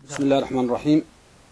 بسم الله الرحمن الرحيم.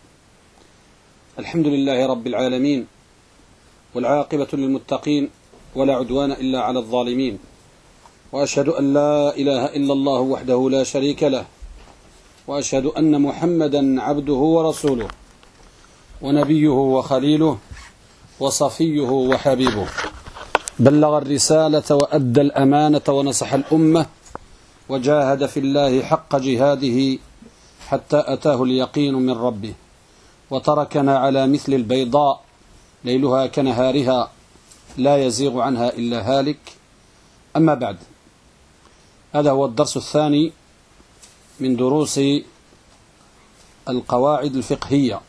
الحمد لله رب العالمين، والعاقبة للمتقين، ولا عدوان إلا على الظالمين، وأشهد أن لا إله إلا الله وحده لا شريك له، وأشهد أن محمدا عبده ورسوله ونبيه وخليله وصفيه وحبيبه، بلغ الرسالة وأدى الأمانة ونصح الأمة وجاهد في الله حق جهاده حتى أتاه اليقين من ربه، وتركنا على مثل البيضاء ليلها كنهارها لا يزيغ عنها إلا هالك. أما بعد، هذا هو الدرس الثاني من دروس القواعد الفقهية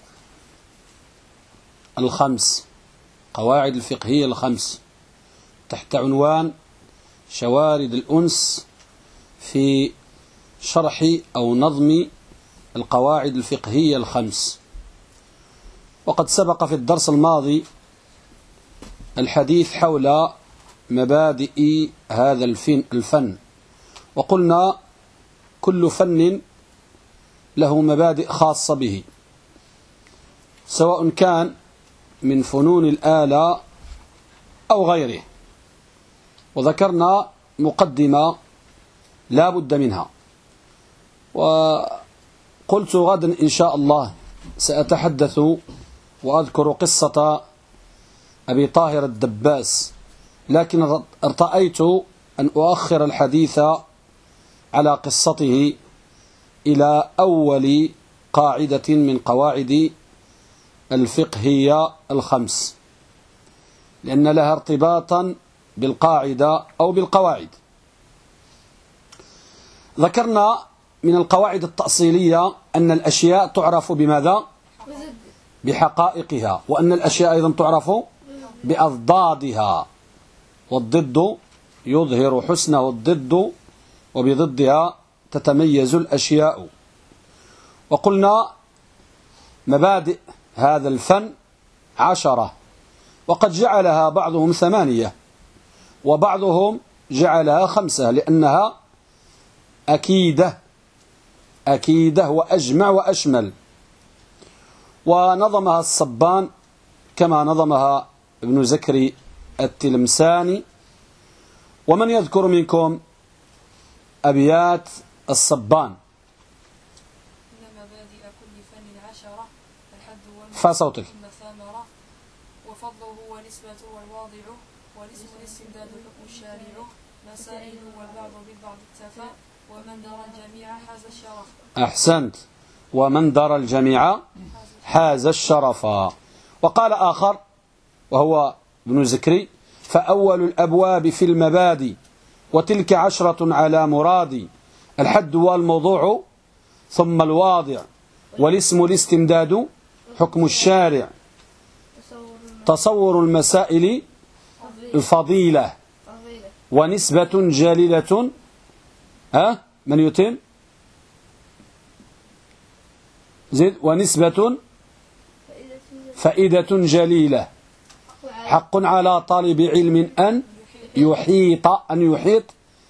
الخمس، قواعد الفقهية الخمس، تحت عنوان شوارد الأنس في شرح أو نظم القواعد الفقهية الخمس. وقد سبق في الدرس الماضي الحديث حول مبادئ هذا الفن، وقلنا كل فن له مبادئ خاصة به، سواء كان من فنون الآلة أو غيره، وذكرنا مقدمة لا بد منها. وقلت غدا إن شاء الله سأتحدث وأذكر قصة أبي طاهر الدباس، لكن ارتأيت أن أؤخر الحديث على قصته إلى أول قاعدة من قواعد الفقهية الخمس، لأن لها ارتباطا بالقاعدة أو بالقواعد. ذكرنا من القواعد التأصيلية أن الأشياء تعرف بماذا؟ بحقائقها، وأن الأشياء أيضا تعرف بأضدادها، والضد يظهر حسنه الضد، وبضدها تتميز الأشياء. وقلنا مبادئ هذا الفن 10، وقد جعلها بعضهم 8 وبعضهم جعلها 5، لأنها أكيدة وأجمع وأشمل. ونظمها الصبان كما نظمها ابن زكري التلمساني. ومن يذكر منكم أبيات الصبان؟ مبادئ كل فن 10، الحد فصوتك. والثمرة وفضله ونسبته والواضع، والاسم الاستمداد حكم الشارع، مسائل والبعض بالبعض اكتفى، ومن درى الجميع حاز الشرف. أحسنت، ومن درى الجميع حاز الشرف. وقال آخر وهو ابن زكري: فأول الأبواب في المبادئ وتلك 10 على مرادي، الحد والموضوع ثم الواضع، والاسم الاستمداد حكم الشارع، تصور المسائل الفضيلة، ونسبة جليلة. من يتم؟ زيد. ونسبة فائدة جليلة، حق على طالب علم أن يحيط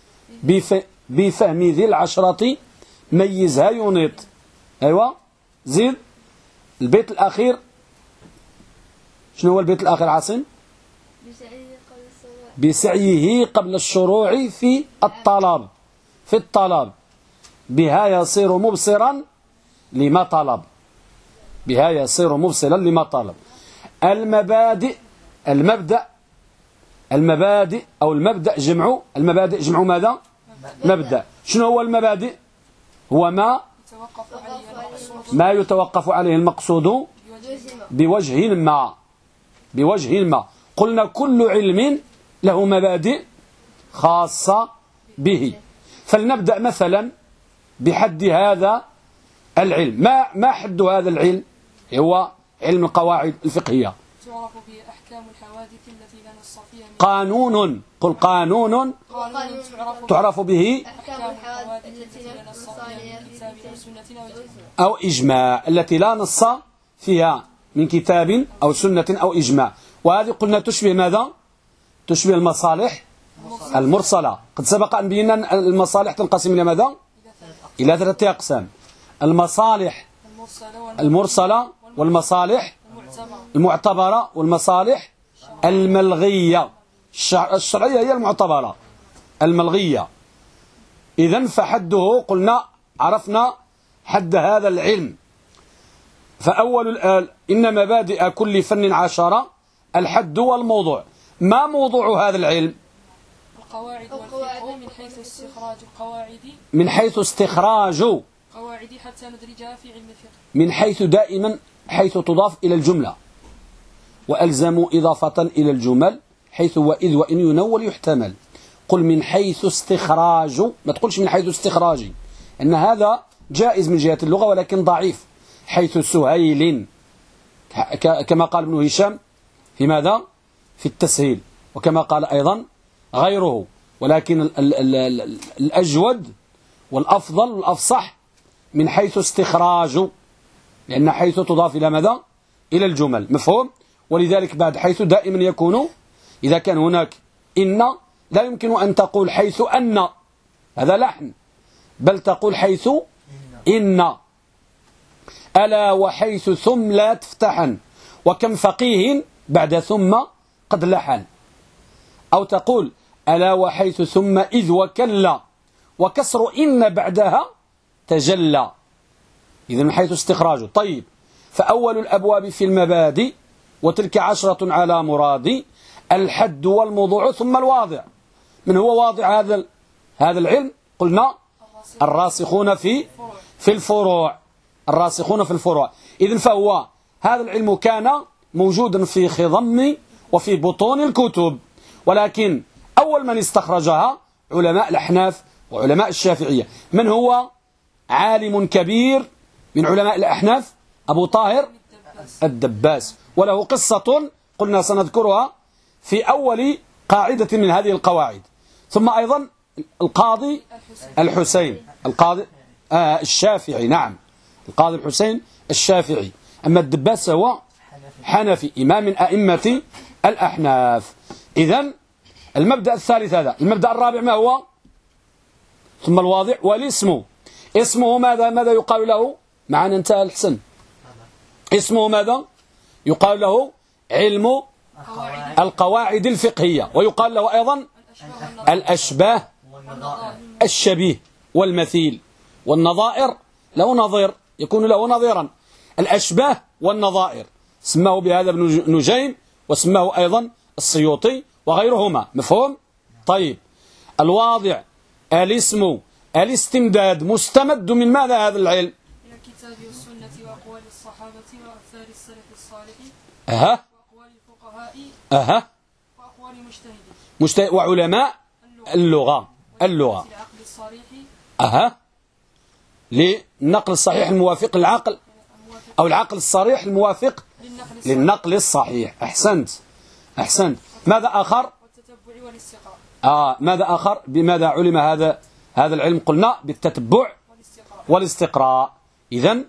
بفهم ذي 10 ميزها ينيط. أيوة، زيد. البيت الأخير شنو هو البيت الأخير عاصم؟ بسعيه قبل الشروع في الطلب، بها يصير مبصرا لما طلب، بها يصير مبصرا لما طلب. المبادئ أو المبدأ جمع المبادئ، جمع ماذا؟ مبدأ. شنو هو المبادئ؟ هو ما يتوقف عليه المقصود بوجه ما. قلنا كل علم له مبادئ خاصة به. فلنبدأ مثلا بحد هذا العلم. ما حد هذا العلم؟ هو علم القواعد الفقهية. تعرف به أحكام الحوادث التي لا نص فيها. قانون، قل قانون تعرف به أحكام الحوادث التي لا نص فيها من كتاب أو سنة أو إجماع، التي لا نص فيها من كتاب أو سنة أو إجماع. وهذه قلنا تشبه ماذا؟ تشبه المصالح المرسلة. قد سبق أن بينا المصالح تنقسم إلى ماذا؟ إلى 3 أقسام: المصالح المرسلة والمصالح المعتبرة والمصالح الملغية. الشرعية هي المعتبرة، الملغية. إذن فحده قلنا عرفنا حد هذا العلم. فأول إن مبادئ كل فن 10 الحد والموضوع. ما موضوع هذا العلم؟ القواعد والفقه من حيث استخراج القواعد، من حيث استخراج قواعد حتى ندرجها في علم الفقه، من حيث دائما حيث تضاف إلى الجملة، وألزموا إضافة إلى الجمل حيث وإذ وإن ينول يحتمل. قل من حيث استخراج، ما تقولش من حيث استخراجي، أن هذا جائز من جهة اللغة ولكن ضعيف. حيث سهيل كما قال ابن هشام في ماذا؟ في التسهيل، وكما قال أيضا غيره. ولكن الأجود والأفضل والأفصح من حيث استخراج، لأن حيث تضاف إلى ماذا؟ إلى الجمل. مفهوم؟ ولذلك بعد حيث دائما يكون إذا كان هناك إن لا يمكن أن تقول حيث أن، هذا لحن، بل تقول حيث إن. ألا وحيث ثم لا تفتحن، وكم فقيه بعد ثم قد لحن. أو تقول ألا وحيث ثم إذ وكلا، وكسر إن بعدها تجلى. إذن من حيث استخراجه. طيب، فأول الأبواب في المبادئ، وتلك 10 على مرادي، الحد والموضوع ثم الواضع. من هو واضع هذا العلم؟ قلنا الراسخون في الفروع، الراسخون في الفروع. إذن فهو هذا العلم كان موجودا في خضم وفي بطون الكتب، ولكن أول من استخرجها علماء الأحناف وعلماء الشافعية. من هو عالم كبير من علماء الأحناف؟ أبو طاهر الدباس، وله قصة قلنا سنذكرها في أول قاعدة من هذه القواعد. ثم أيضا القاضي الحسين، القاضي الشافعي، نعم، القاضي الحسين الشافعي. أما الدباس هو حنفي، إمام من أئمة الأحناف. إذن المبدأ الثالث هذا. المبدأ الرابع ما هو؟ ثم الواضع والاسم. اسمه ماذا يقال له؟ معنا انتهى الحسن. اسمه ماذا؟ يقال له علم القواعد الفقهية، ويقال له أيضا الأشباه، الشبيه والمثيل والنظائر. له نظير، يكون له نظيرا. الأشباه والنظائر سماه بهذا ابن نجيم، وسماه أيضا السيوطي وغيرهما. مفهوم؟ طيب، الواضع الاسم الاستمداد مستمد من ماذا هذا العلم؟ من الكتاب والسنة وأقوال الصحابة وأثار السلف الصالح وأقوال الفقهاء وأقوال المجتهدين وعلماء اللغة العقل الصريح للنقل الصحيح الموافق للعقل، أو العقل الصريح الموافق للنقل الصحيح. أحسنت. ماذا آخر؟ والتتبع والاستقراء. ماذا آخر؟ بماذا علم هذا العلم؟ قلنا بالتتبع والاستقراء. إذن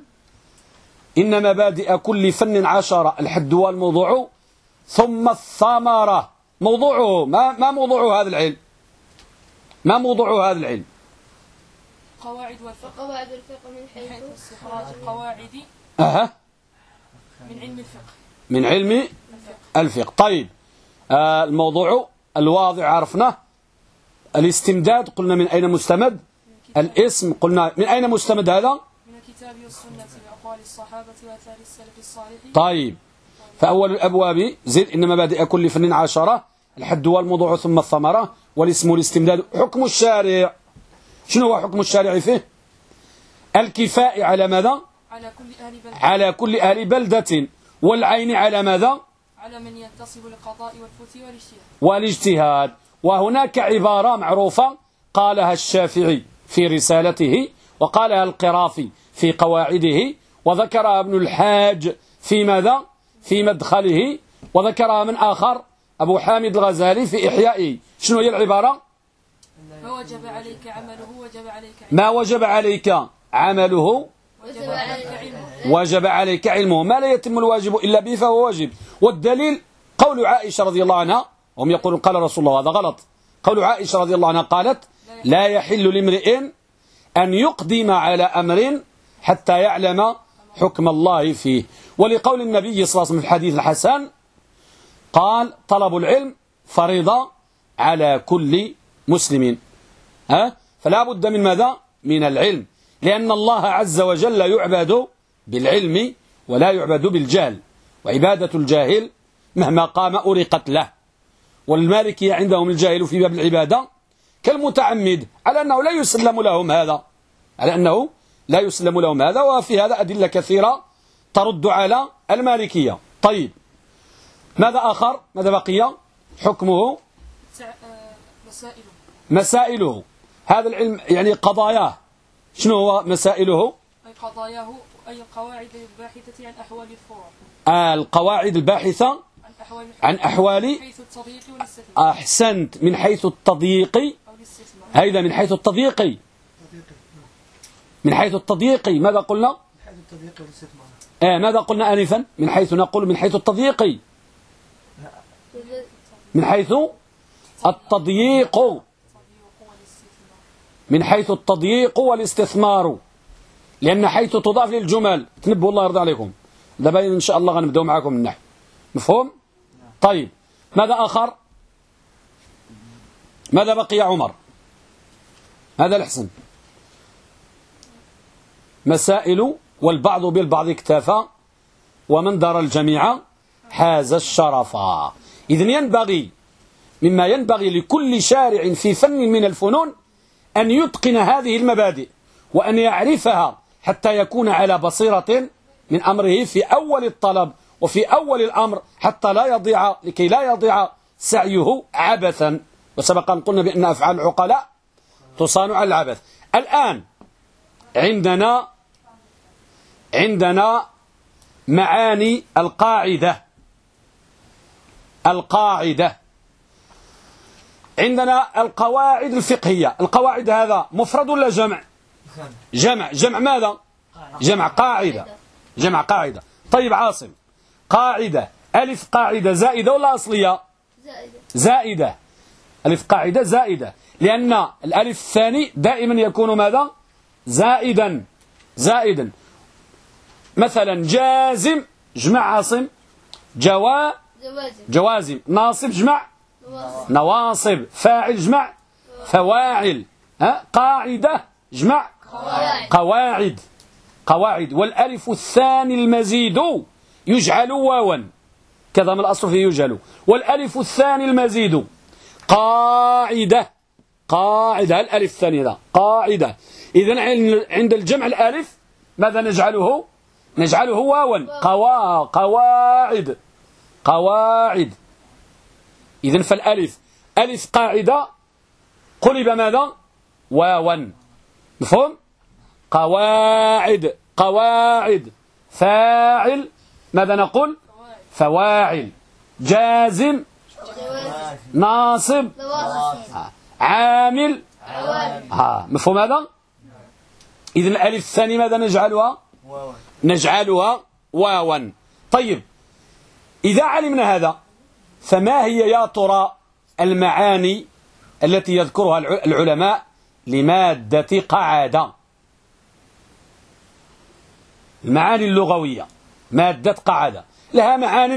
إن مبادئ كل فن 10 الحد والموضوع ثم الثمرة. موضوعه ما موضوع هذا العلم؟ ما موضوع هذا العلم؟ قواعد والفقه من حيث استخراج القواعد من علم الفقه، من علم الفقه. طيب، الموضوع الواضع عرفناه. الاستمداد قلنا من أين مستمد؟ الاسم قلنا من أين مستمد هذا؟ من الكتاب والسنة وأقوال الصحابة وآثار السلف الصالح. طيب، فأول الأبواب زد إن مبادئ كل فن 10 الحد والموضوع ثم الثمرة والاسم والاستمداد. حكم الشارع، شنو هو حكم الشارع فيه؟ الكفاء على ماذا؟ على كل أهل بلدة، والعين على ماذا؟ على من ينتصب للقضاء والفتي والاجتهاد. وهناك عبارة معروفة قالها الشافعي في رسالته، وقالها القرافي في قواعده، وذكرها ابن الحاج في ماذا؟ في مدخله، وذكرها من آخر أبو حامد الغزالي في إحيائه. شنو هي العبارة؟ ما وجب عليك عمله وجب عليك علمه. ما وجب عليك عمله وجب عليك علمه. ما لا يتم الواجب إلا به فهو واجب. والدليل قول عائشة رضي الله عنها، وهم يقولون قال رسول الله، هذا غلط. قول عائشة رضي الله عنها قالت لا يحل لامرئ أن يقدم على أمر حتى يعلم حكم الله فيه. ولقول النبي صلى الله عليه وسلم في الحديث الحسن قال طلب العلم فريضة على كل مسلم. فلا بد من ماذا؟ من العلم، لأن الله عز وجل يعبد بالعلم ولا يعبد بالجهل، وعبادة الجاهل مهما قام أرقت له. والمالكية عندهم الجاهل في باب العبادة كالمتعمد، على أنه لا يسلم لهم هذا، على أنه لا يسلم لهم هذا. وفي هذا أدلة كثيرة ترد على المالكية. طيب ماذا آخر؟ ماذا بقي؟ حكمه مسائله. هذا العلم يعني قضاياه، شنو هو مسائله؟ أي قضاياه أي القواعد الباحثة عن أحوال الفروع. القواعد الباحثة عن أحوال حيث التضييق والاستثمار. أحسنت، من حيث التضييق، هذا من حيث التضييق، من حيث التضييق. ماذا قلنا؟ من حيث التضييق والاستثمار. ماذا قلنا آنفا؟ من حيث نقول من حيث التضييق، من حيث التضييق، من حيث التضييق والاستثمار، لأن حيث تضاف للجمل. تنبهوا الله يرضى عليكم، دابا إن شاء الله غنبداو معكم النحو. مفهوم؟ طيب ماذا آخر؟ ماذا بقي يا عمر؟ هذا الحسن. مسائل والبعض بالبعض اكتفى ومن دار الجميع حاز الشرفا. إذن ينبغي مما ينبغي لكل شارع في فن من الفنون أن يتقن هذه المبادئ وأن يعرفها حتى يكون على بصيرة من أمره في أول الطلب وفي أول الأمر، حتى لا يضيع، لكي لا يضيع سعيه عبثا. وسبق أن قلنا بأن أفعال العقلاء تصان على العبث. الآن عندنا معاني القاعدة. عندنا القواعد الفقهية. القواعد هذا مفرد ولا جمع؟ جمع ماذا؟ جمع قاعدة. طيب عاصم، قاعدة ألف قاعدة زائدة ولا أصلية؟ زائدة. ألف قاعدة زائدة، لأن الألف الثاني دائما يكون ماذا؟ زائدا. مثلا جازم جمع عاصم جوازم، ناصب جمع نواصب، فاعل جمع فواعل، قاعدة جمع قواعد. والألف الثاني المزيد يجعل واوا، كذا من الأصل فيه يجعل. والألف الثاني المزيد قاعدة الألف الثاني هذا قاعدة. إذن عند الجمع الألف ماذا نجعله؟ واوا. قواعد. إذن فالألف ألف قاعدة قلب ماذا؟ واوا. مفهوم؟ قواعد. فاعل ماذا نقول؟ فواعل. جازم ناصب عامل. مفهوم هذا؟ إذن الألف الثاني ماذا نجعلها واوا. طيب إذا علمنا هذا، فما هي يا ترى المعاني التي يذكرها العلماء لمادة قعادة؟ المعاني اللغوية مادة قعادة لها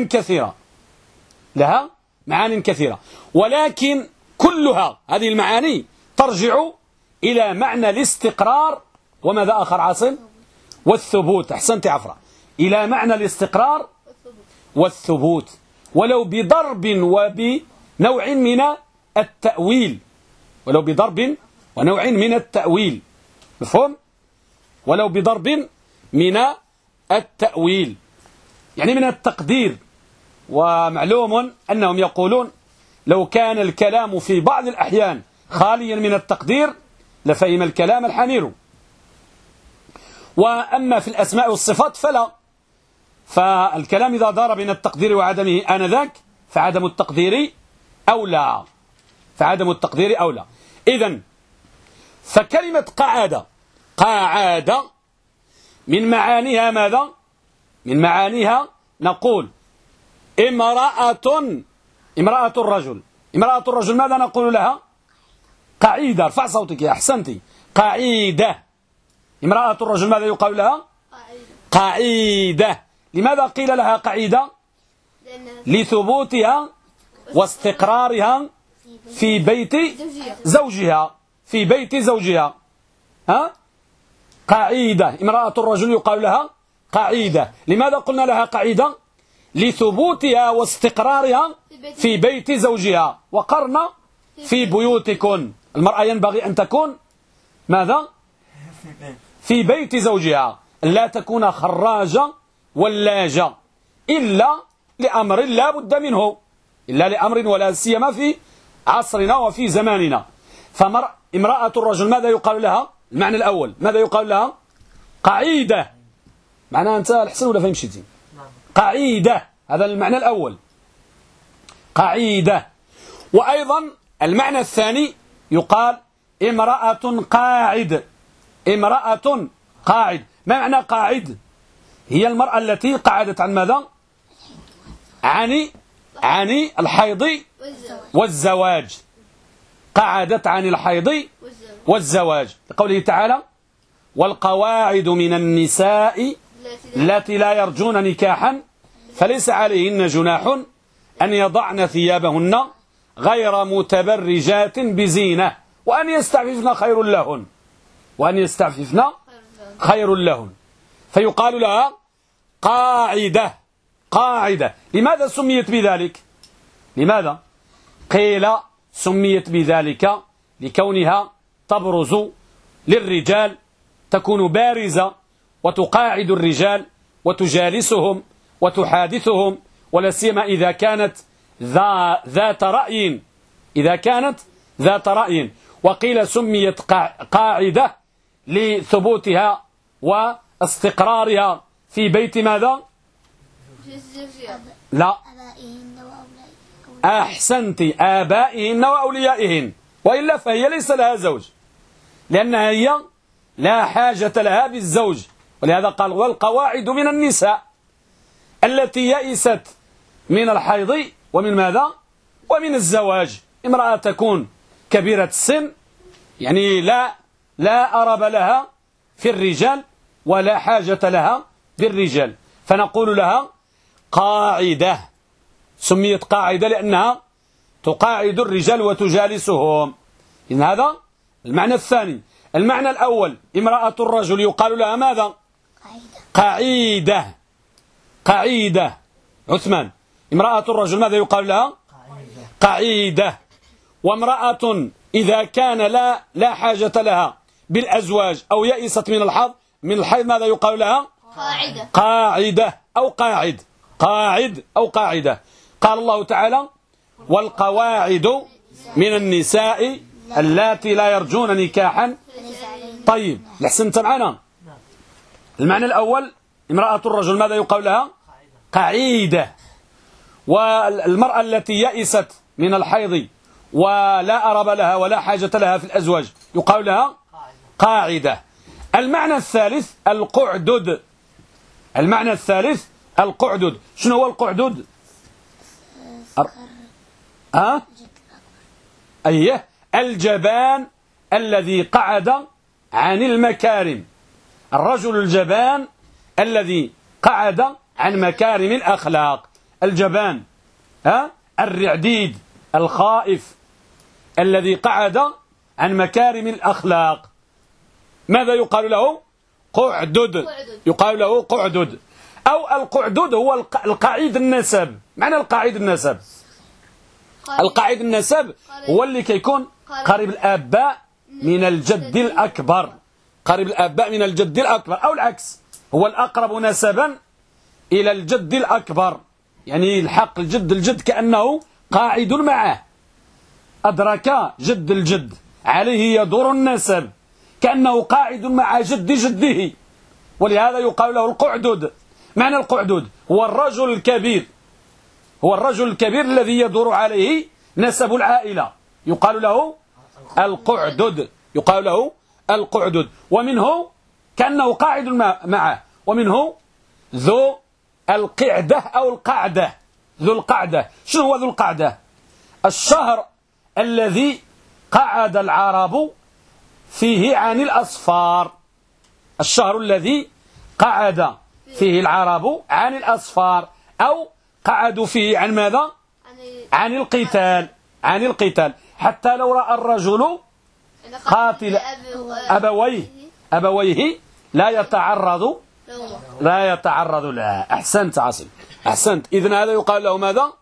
معان كثيرة، ولكن كلها هذه المعاني ترجع إلى معنى الاستقرار وماذا آخر عاصم؟ والثبوت. أحسنت عفرة، إلى معنى الاستقرار والثبوت، ولو بضرب وبنوع من التأويل. مفهوم؟ ولو بضرب من التأويل، يعني من التقدير. ومعلوم أنهم يقولون لو كان الكلام في بعض الأحيان خاليا من التقدير لفهم الكلام الحمير. وأما في الأسماء والصفات فلا، فالكلام إذا دار بين التقدير وعدمه آنذاك فعدم التقدير أولى. إذن فكلمة قاعدة من معانيها ماذا؟ من معانيها نقول امرأة الرجل ماذا نقول لها؟ قعيدة. ارفع صوتك يا أحسنتي. قعيدة. امرأة الرجل ماذا يقال لها؟ قعيدة. لماذا قيل لها قعيدة؟ لثبوتها واستقرارها في بيت زوجها، في بيت زوجها. قعيدة، امرأة الرجل يقال لها قعيدة. لماذا قلنا لها قعيدة؟ لثبوتها واستقرارها في بيت زوجها. وقرن في بيوتكن. المرأة ينبغي أن تكون ماذا؟ في بيت زوجها، لا تكون خراجة ولاجة إلا لأمر لا بد منه، إلا لأمر ولا سيما في عصرنا وفي زماننا. فامرأة الرجل ماذا يقال لها؟ المعنى الأول ماذا يقال لها؟ قعيدة. معناها أنت الحسن ولا فهمتي؟ قعيدة، هذا المعنى الأول، قعيدة. وأيضا المعنى الثاني يقال امرأة قاعد. امرأة قاعد. ما معنى قاعد؟ هي المرأة التي قعدت عن ماذا؟ عن الحيض والزواج. قعدت عن الحيض والزواج، لقوله تعالى: والقواعد من النساء التي لا يرجون نكاحا فليس عليهن جناح أن يضعن ثيابهن غير متبرجات بزينة وأن يستعففن خير لهن، وأن يستعففن خير لهن. فيقال لها قاعدة. قاعدة. لماذا سميت بذلك؟ لماذا؟ قيل سميت بذلك لكونها تبرز للرجال، تكون بارزة وتقاعد الرجال وتجالسهم وتحادثهم، ولا سيما إذا كانت ذات رأي. إذا كانت ذات رأي. وقيل سميت قاعدة لثبوتها واستقرارها في بيت ماذا؟ لا، أحسنت، آبائهن وأوليائهن، وإلا فهي ليس لها زوج، لأنها هي لا حاجة لها بالزوج. ولهذا قال: والقواعد من النساء التي يئست من الحيض ومن ماذا؟ ومن الزواج. امرأة تكون كبيرة السن، يعني لا أرب لها في الرجال ولا حاجة لها بالرجال، فنقول لها قاعدة. سميت قاعدة لأنها تقاعد الرجال وتجالسهم. إذن هذا المعنى الثاني. المعنى الأول امرأة الرجل يقال لها ماذا؟ قاعدة. قاعدة. عثمان، امرأة الرجل ماذا يقال لها؟ قاعدة. وامرأة إذا كان لا حاجة لها بالأزواج أو يئست من الحيض ماذا يقال لها؟ قاعدة. قاعدة أو قاعد. قاعد أو قاعدة. قال الله تعالى: والقواعد من النساء اللاتي لا يرجون نكاحا. طيب، لحسنت معنا. المعنى الأول امرأة الرجل ماذا يقال لها؟ قاعدة. والمرأة التي يئست من الحيض ولا أرب لها ولا حاجة لها في الأزواج يقال لها قاعدة. المعنى الثالث القعدد. المعنى الثالث القعدد. شنو هو القعدد؟ أيه، الجبان الذي قعد عن المكارم. الرجل الجبان الذي قعد عن مكارم الأخلاق. الجبان الرعديد الخائف الذي قعد عن مكارم الأخلاق ماذا يقال له؟ قعدد. يقال له قعدد. أو القعدد هو القاعد النسب. معنى القاعد النسب؟ القاعد النسب هو اللي كيكون قريب الآباء من الجد الأكبر. قريب الآباء من الجد الأكبر، أو العكس، هو الأقرب نسبا إلى الجد الأكبر، يعني الحق الجد كأنه قاعد معه، أدرك جد الجد، عليه يدور النسب، كأنه قاعد مع جده. ولهذا يقال له القعدد. معنى القعدد هو الرجل الكبير، هو الرجل الكبير الذي يدور عليه نسب العائلة، يقال له القعدد. يقال له القعدد. ومنه كأنه قاعد معه. ومنه ذو القعدة أو القعدة. ذو القعدة. شنو هو ذو القعدة؟ الشهر الذي قعد العرب فيه عن الأصفار. الشهر الذي قعد فيه العرب عن الأسفار، أو قعدوا فيه عن ماذا؟ عن القتال، عن القتال، حتى لو رأى الرجل قاتل أبويه لا يتعرض لها. أحسنت عاصم، أحسنت. إذن هذا يقال له ماذا؟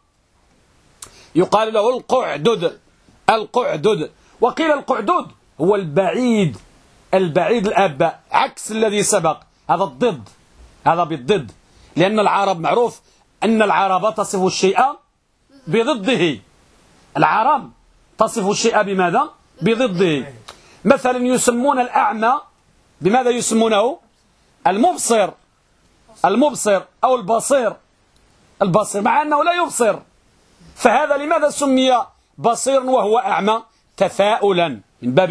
يقال له القعدد. القعدد. وقيل القعدد هو البعيد الأب، عكس الذي سبق. هذا الضد، هذا بالضد، لأن العرب معروف أن العرب تصف الشيء بضده. العرب تصف الشيء بماذا؟ بضده. مثلا يسمون الأعمى بماذا يسمونه؟ المبصر، المبصر، أو البصير، البصير، مع أنه لا يبصر. فهذا لماذا سمي بصير وهو أعمى؟ تفاؤلا،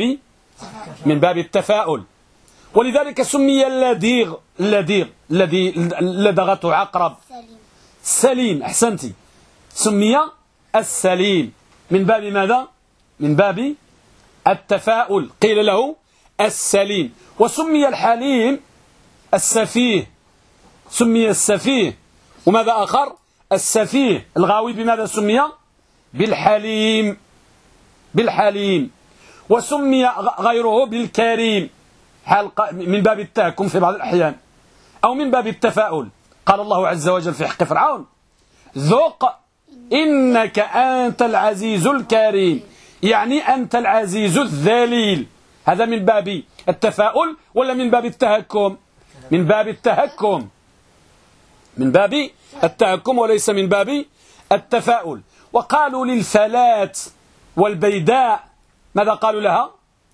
من باب التفاؤل. ولذلك سمي اللديغ الذي لدغته عقرب سليم. أحسنتي، سمي السليم من باب ماذا؟ من باب التفاؤل، قيل له السليم. وسمي الحليم السفيه، سمي السفيه. وماذا آخر؟ السفيه الغاوي بماذا سمي؟ بالحليم، بالحليم. وسمي غيره بالكريم، من باب التهكم في بعض الأحيان، أو من باب التفاؤل. قال الله عز وجل في حق فرعون: ذق إنك أنت العزيز الكريم، يعني أنت العزيز الذليل. هذا من باب التفاؤل ولا من باب التهكم؟ من باب التهكم، من باب التهكم وليس من باب التفاؤل. وقالوا للفلاة والبيداء ماذا قالوا لها؟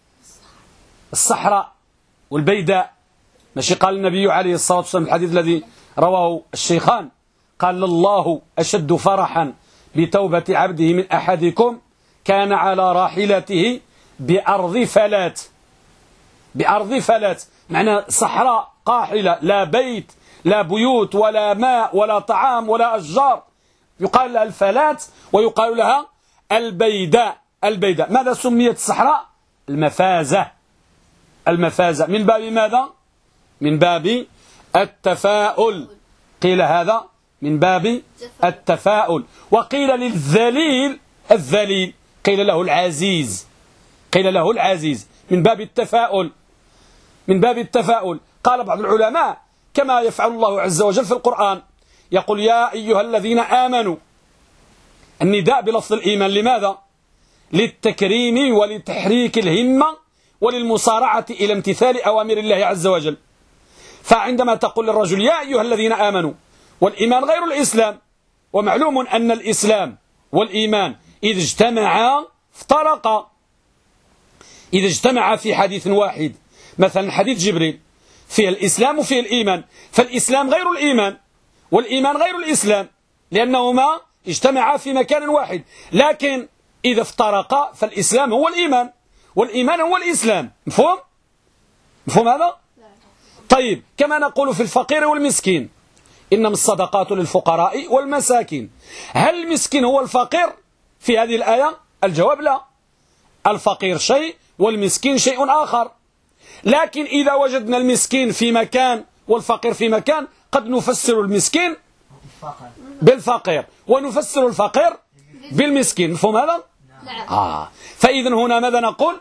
الصحراء والبيداء. ماشي قال النبي عليه الصلاة والسلام الحديث الذي رواه الشيخان، قال: الله أشد فرحا بتوبة عبده من أحدكم كان على راحلته بأرض فلات. بأرض فلات معنى صحراء قاحلة، لا بيت لا بيوت ولا ماء ولا طعام ولا أشجار، يقال لها الفلات ويقال لها البيداء. البيداء ماذا سميت الصحراء؟ المفازة. المفازة من باب ماذا؟ من باب التفاؤل، قيل هذا من باب التفاؤل. وقيل للذليل الذليل، قيل له العزيز، قيل له العزيز من باب التفاؤل، من باب التفاؤل. قال بعض العلماء كما يفعل الله عز وجل في القرآن، يقول: يا أيها الذين آمنوا، النداء بلفظ الإيمان لماذا؟ للتكريم ولتحريك الهمة وللمصارعة إلى امتثال أوامر الله عز وجل. فعندما تقول للرجل يا أيها الذين آمنوا، والإيمان غير الإسلام، ومعلوم أن الإسلام والإيمان إذا اجتمعا افترقا، إذا اجتمعا في حديث واحد، مثلا حديث جبريل فيه الإسلام وفيه الإيمان، فالإسلام غير الإيمان والإيمان غير الإسلام، لأنهما اجتمعا في مكان واحد. لكن إذا افترقا فالإسلام هو الإيمان والإيمان هو الإسلام. مفهوم؟ مفهوم هذا؟ طيب، كما نقول في الفقير والمسكين: إنما الصدقات للفقراء والمساكين. هل المسكين هو الفقير في هذه الآية؟ الجواب لا، الفقير شيء والمسكين شيء آخر. لكن إذا وجدنا المسكين في مكان والفقير في مكان، قد نفسر المسكين بالفقير ونفسر الفقير بالمسكين. مفهوم هذا؟ فإذن هنا ماذا نقول؟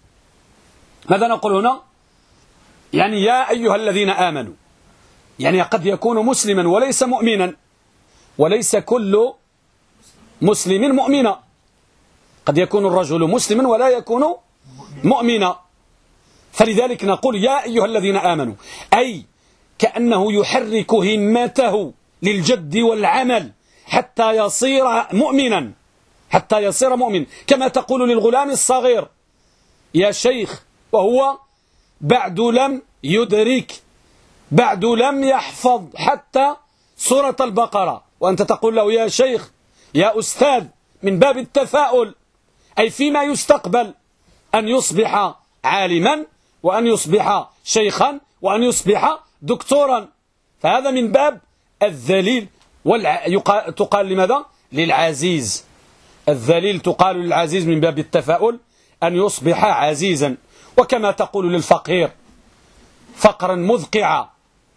ماذا نقول هنا؟ يعني يا أيها الذين آمنوا، يعني قد يكون مسلما وليس مؤمنا، وليس كل مسلم مؤمنا. قد يكون الرجل مسلما ولا يكون مؤمنا. فلذلك نقول يا أيها الذين آمنوا، أي كأنه يحرك همته للجد والعمل حتى يصير مؤمنا، حتى يصير مؤمن. كما تقول للغلام الصغير يا شيخ، وهو بعد لم يدرك، بعد لم يحفظ حتى سورة البقرة، وأنت تقول له يا شيخ يا أستاذ، من باب التفاؤل، أي فيما يستقبل أن يصبح عالما، وأن يصبح شيخا، وأن يصبح دكتورا. فهذا من باب الذليل. تقال لماذا؟ للعزيز. الذليل تقال للعزيز من باب التفاؤل أن يصبح عزيزا. وكما تقول للفقير فقرا مذقعا،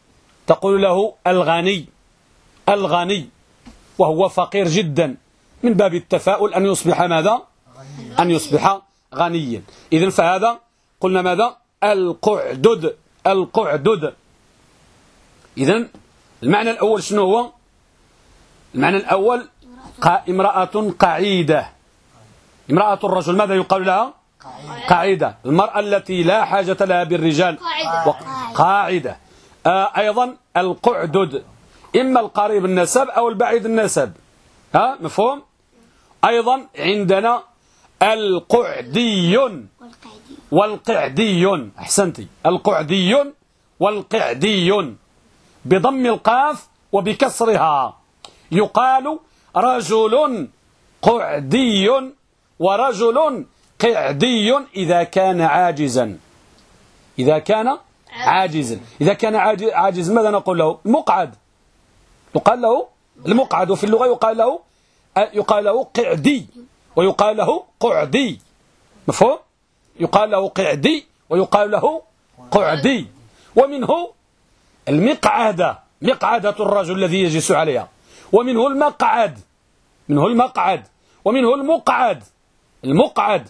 تقول له الغني، الغني، وهو فقير جدا، من باب التفاؤل أن يصبح ماذا؟ أن يصبح غنيا. إذن فهذا قلنا ماذا؟ القعدد، القعدد. إذن المعنى الأول شنو هو؟ المعنى الأول امرأة قعيدة. امرأة الرجل ماذا يقال لها؟ قاعدة. المرأة التي لا حاجة لها بالرجال قاعدة. أيضا القعدد، إما القريب النسب أو البعيد النسب. مفهوم؟ أيضا عندنا القعدي والقعدي. أحسنتي. القعدي والقعدي بضم القاف وبكسرها. يقال رجل قعدي ورجل قعدي إذا كان عاجزا. إذا كان عاجزا. إذا كان عاجز ماذا نقول له؟ مقعد. يقال له المقعد، وفي اللغة يقال له قعدي ويقال له قعدي. مفهوم؟ يقال له قعدي ويقال له قعدي. ومنه المقعدة، مقعدة الرجل الذي يجلس عليها. ومنه المقعد، منه المقعد. ومنه المقعد، المقعد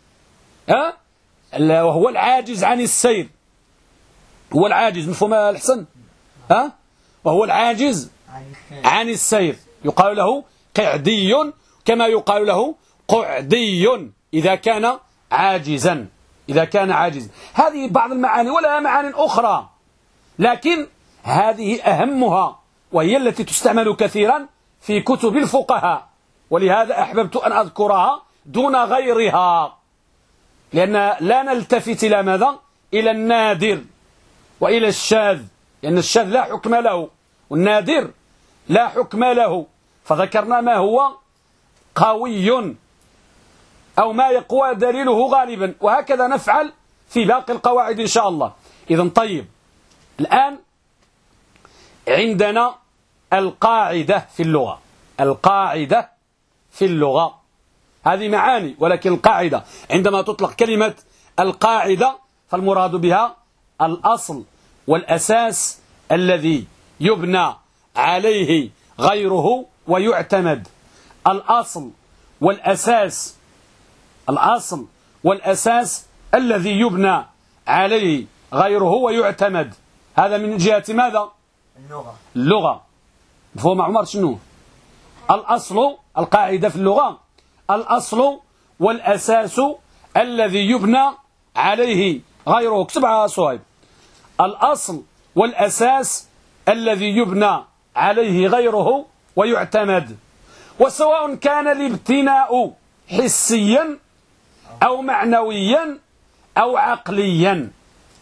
وهو العاجز عن السير. هو العاجز، مفهوم الحسن؟ وهو العاجز عن السير يقال له قعدي، كما يقال له قعدي إذا كان عاجزا. إذا كان عاجزا. هذه بعض المعاني، ولا معاني أخرى، لكن هذه أهمها، وهي التي تستعمل كثيرا في كتب الفقهاء، ولهذا أحببت أن أذكرها دون غيرها، لأن لا نلتفت إلى ماذا؟ إلى النادر وإلى الشاذ، لأن الشاذ لا حكم له والنادر لا حكم له، فذكرنا ما هو قوي أو ما يقوى دليله غالبا، وهكذا نفعل في باقي القواعد إن شاء الله. إذن طيب، الآن عندنا القاعدة في اللغة. القاعدة في اللغة هذه معاني، ولكن القاعدة عندما تطلق كلمة القاعدة فالمراد بها الأصل والأساس الذي يبنى عليه غيره ويعتمد. الأصل والأساس، الأصل والأساس الذي يبنى عليه غيره ويعتمد. هذا من جهة ماذا؟ اللغة. مفهوم عمر شنو؟ الأصل، القاعدة في اللغة الأصل والأساس الذي يبنى عليه غيره. اكتبها صهيب. الأصل والأساس الذي يبنى عليه غيره ويعتمد، وسواء كان الابتناء حسيا أو معنويا أو عقليا.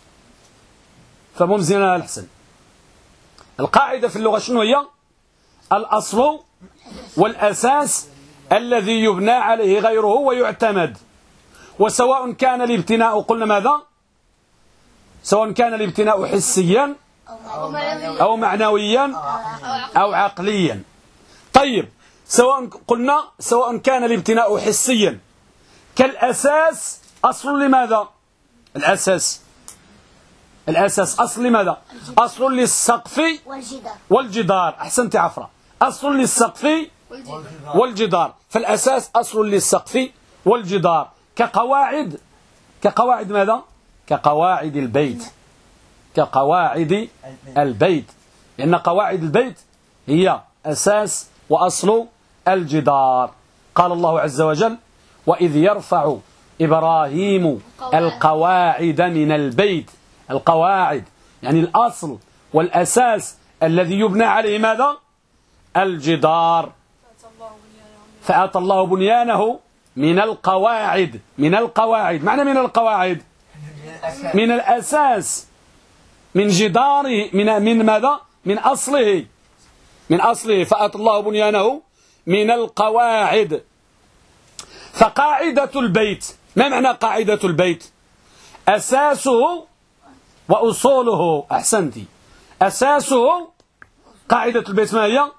فممزنا الحسن. القاعدة في اللغة شنو هي؟ الأصل والأساس الذي يبنى عليه غيره ويعتمد، وسواء كان الابتناء، قلنا ماذا؟ سواء كان الابتناء حسيا أو معنويا أو عقليا. طيب، سواء كان الابتناء حسيا كالأساس. أصل لماذا؟ الأساس أصل لماذا؟ أصل للسقف والجدار. أحسنت عفرة. أصل للسقف والجدار. فالأساس أصل للسقف والجدار، كقواعد ماذا؟ كقواعد البيت. كقواعد البيت، لأن قواعد البيت هي أساس وأصل الجدار. قال الله عز وجل: وإذ يرفع إبراهيم القواعد من البيت. القواعد يعني الأصل والأساس الذي يبنى عليه ماذا؟ الجدار. فأتى الله بنيانه من القواعد. من القواعد معنى من القواعد، من الأساس، من جداره، من ماذا؟ من أصله. من أصله. فأتى الله بنيانه من القواعد. فقاعدة البيت، ما معنى قاعدة البيت؟ أساسه وأصوله. أحسنتي. أساسه، قاعدة البيت ما هي؟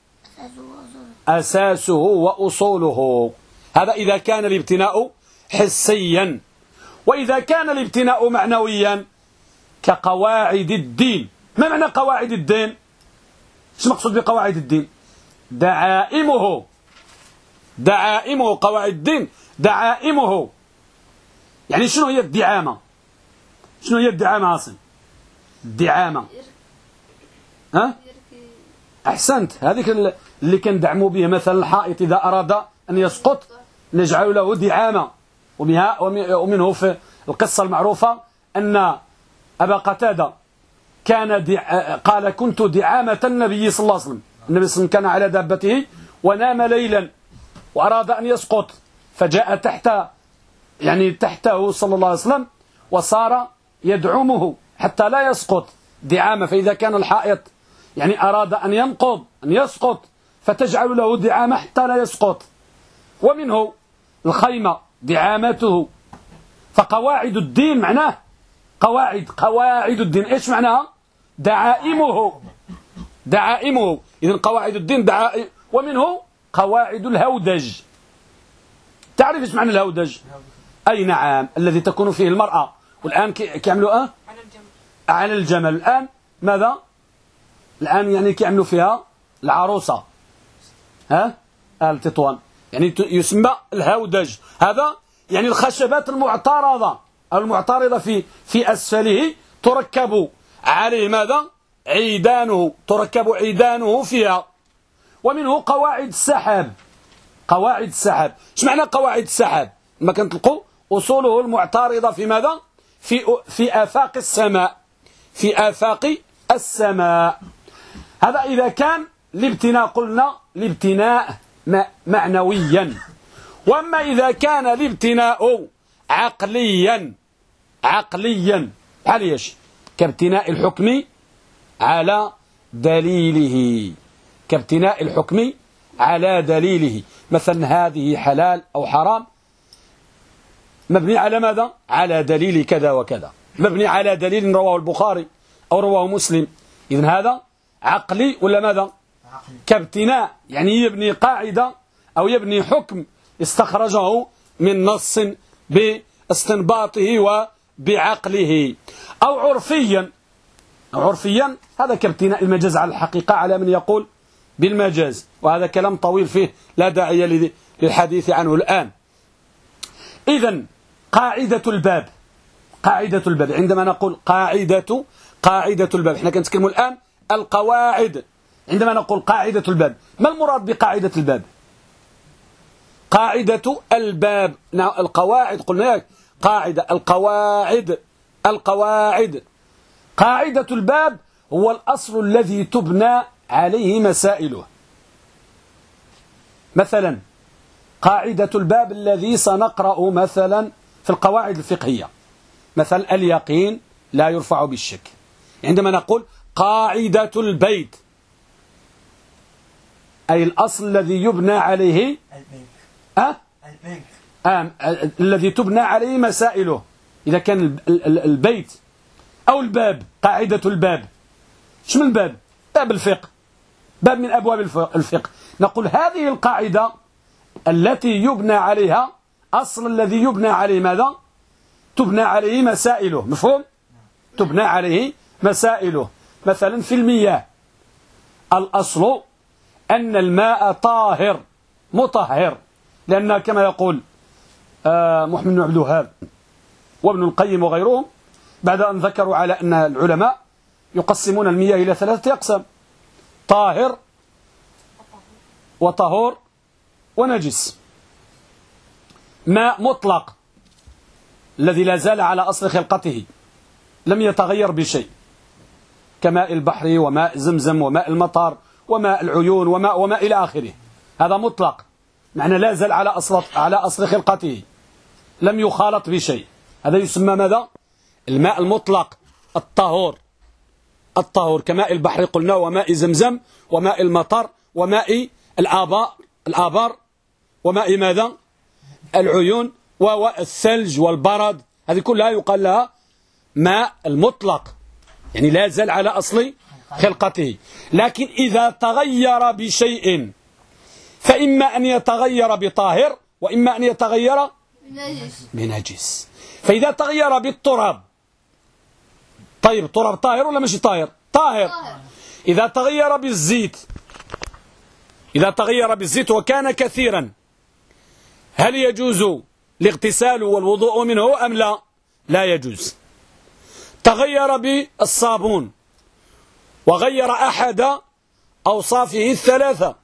أساسه وأصوله. هذا إذا كان الابتناء حسيا. وإذا كان الابتناء معنويا كقواعد الدين. ما معنى قواعد الدين؟ ايش مقصود بقواعد الدين؟ دعائمه قواعد الدين دعائمه. يعني شنو هي الدعامة؟ شنو هي الدعامة عاصم؟ الدعامة ها؟ أحسنت. هذيك اللي كندعموا به مثلا الحائط إذا أراد أن يسقط نجعل له دعامة. ومنه في القصة المعروفة أن أبا قتادة قال كنت دعامة النبي صلى الله عليه وسلم. النبي صلى الله عليه وسلم كان على دابته ونام ليلا وأراد أن يسقط، فجاء تحته صلى الله عليه وسلم وصار يدعمه حتى لا يسقط. دعامة. فإذا كان الحائط أراد أن ينقض أن يسقط فتجعل له دعامة حتى لا يسقط. ومنه الخيمة دعامته. فقواعد الدين معناه قواعد الدين إيش معناها؟ دعائمه. إذن قواعد الدين دعائم. ومنه قواعد الهودج. تعرف إيش معنى الهودج؟ أي نعم، الذي تكون فيه المرأة. والآن كيعملوا على الجمل. الآن ماذا؟ الآن كيعملوا فيها العروسة التطوان، يسمى الهودج. هذا الخشبات المعترضة أو المعترضة في أسفله تركب عليه ماذا؟ تركب عيدانه فيها. ومنه قواعد السحاب. ايش معنى قواعد السحاب؟ ما كنتلقوا أصوله المعترضة في ماذا؟ في آفاق السماء. هذا إذا كان الابتناء قلنا الابتناء معنويا. وأما إذا كان الابتناء عقليا بحال ايش؟ كابتناء الحكم على دليله. مثلا هذه حلال أو حرام مبني على ماذا؟ على دليل كذا وكذا، مبني على دليل رواه البخاري أو رواه مسلم. إذن هذا عقلي ولا ماذا؟ كابتناء، يبني قاعدة أو يبني حكم استخرجه من نص باستنباطه وبعقله. أو عرفيا هذا كابتناء المجاز على الحقيقة على من يقول بالمجاز، وهذا كلام طويل فيه لا داعي للحديث عنه الآن. إذن قاعدة الباب عندما نقول قاعدة الباب، احنا كنتكلموا الآن القواعد. عندما نقول قاعدة الباب، ما المراد بقاعدة الباب؟ قاعدة الباب القواعد قلنا قاعدة الباب هو الأصل الذي تبنى عليه مسائله. مثلا قاعدة الباب الذي سنقرأ مثلا في القواعد الفقهية، مثلا اليقين لا يرفع بالشك. عندما نقول قاعدة البيت أي الأصل الذي يبنى عليه الذي تبنى عليه مسائله. إذا كان البيت أو الباب، قاعدة الباب شو من الباب؟ باب الفقه، باب من أبواب الفقه. نقول هذه القاعدة التي يبنى عليها أصل الذي يبنى عليه ماذا؟ تبنى عليه مسائله. مفهوم؟ تبنى عليه مسائله. مثلا في المياه الأصل أن الماء طاهر مطهر، لأن كما يقول محمد بن عبد الوهاب وابن القيم وغيرهم بعد أن ذكروا على أن العلماء يقسمون المياه إلى 3 أقسام: طاهر وطهور ونجس. ماء مطلق الذي لا زال على أصل خلقته لم يتغير بشيء، كماء البحر وماء زمزم وماء المطر وماء العيون وماء إلى آخره. هذا مطلق، معنى لا زال على أصل خلقته لم يخالط بشيء. هذا يسمى ماذا؟ الماء المطلق الطهور كماء البحر قلنا وماء زمزم وماء المطر وماء الآبار وماء ماذا؟ العيون والثلج والبرد. هذه كلها يقال لها ماء المطلق، لا زال على أصل خلقته. لكن إذا تغير بشيء فإما أن يتغير بطاهر وإما أن يتغير بنجس. فإذا تغير بالتراب، طيب تراب طاهر ولا مش طاهر؟ طاهر. إذا تغير بالزيت، إذا تغير بالزيت وكان كثيرا، هل يجوز الاغتسال والوضوء منه أم لا؟ لا يجوز. تغير بالصابون وغير أحد أوصافه الثلاثة،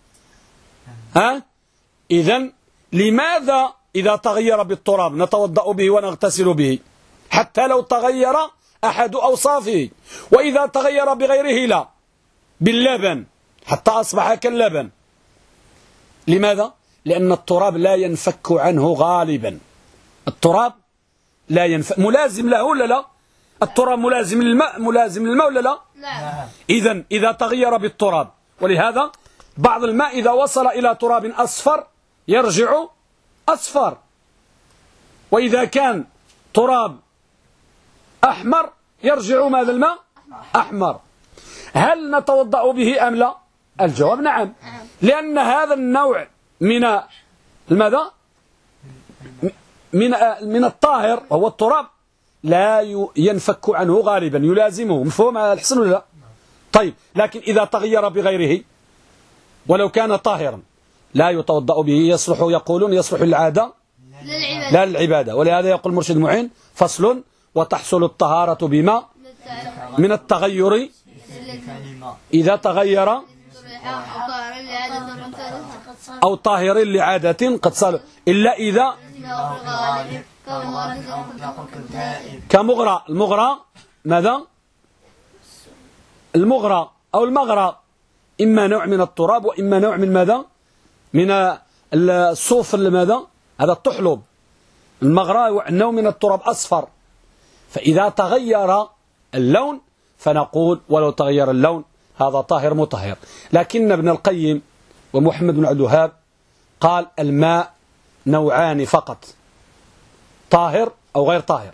إذن لماذا إذا تغير بالتراب نتوضأ به ونغتسل به حتى لو تغير أحد أوصافه، وإذا تغير بغيره لا، باللبن حتى أصبح كاللبن. لماذا؟ لأن التراب لا ينفك عنه غالبا. التراب لا ينفك، ملازم له ولا لا؟ التراب ملازم للماء، ملازم للماء ولا لا؟ إذن إذا تغير بالتراب، ولهذا بعض الماء إذا وصل إلى تراب أصفر يرجع أصفر، وإذا كان تراب أحمر يرجع ماذا الماء؟ أحمر. هل نتوضأ به أم لا؟ الجواب نعم، لأن هذا النوع من ماذا؟ من الطاهر وهو التراب لا ينفك عنه غالبا، يلازمه. مفهوم الحسن ولا لا؟ طيب، لكن إذا تغير بغيره ولو كان طاهرا لا يتوضأ به، يصلح، يقولون يصلح للعادة لا للعبادة. ولهذا يقول مرشد معين: فصل: وتحصل الطهارة بما من التغير إذا تغير أو طاهر لعادة قد صار، إلا إذا كمغرى. المغرى ماذا؟ المغرى أو المغرى إما نوع من التراب وإما نوع من ماذا؟ من الصوف. ماذا؟ هذا التحلب. المغرى نوع من التراب أصفر، فإذا تغير اللون فنقول ولو تغير اللون هذا طاهر مطهر. لكن ابن القيم ومحمد بن عبد الوهاب قال الماء نوعان فقط: طاهر أو غير طاهر.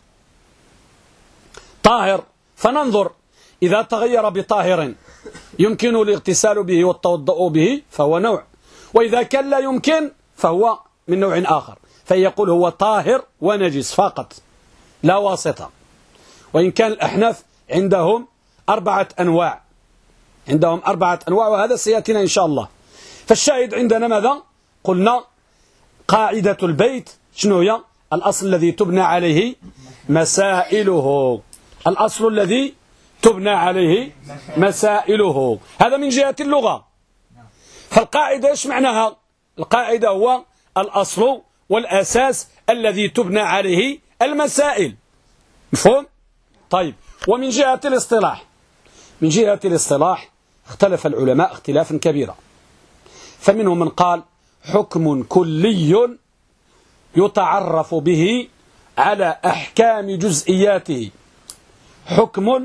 طاهر فننظر إذا تغير بطاهر يمكن الاغتسال به والتوضؤ به فهو نوع، وإذا كان لا يمكن فهو من نوع آخر، فيقول هو طاهر ونجس فقط لا واسطة. وإن كان الأحناف عندهم 4 أنواع، عندهم 4 أنواع، وهذا سيأتينا إن شاء الله. فالشاهد عندنا ماذا؟ قلنا قاعدة البيت شنو هي؟ الأصل الذي تبنى عليه مسائله، الأصل الذي تبنى عليه مسائله. هذا من جهة اللغة. فالقاعدة إيش معناها؟ القاعدة هو الأصل والأساس الذي تبنى عليه المسائل. مفهوم؟ طيب، ومن جهة الاصطلاح، من جهة الاصطلاح اختلف العلماء اختلافا كبيرا، فمنهم من قال حكم كلي يتعرف به على أحكام جزئياته. حكم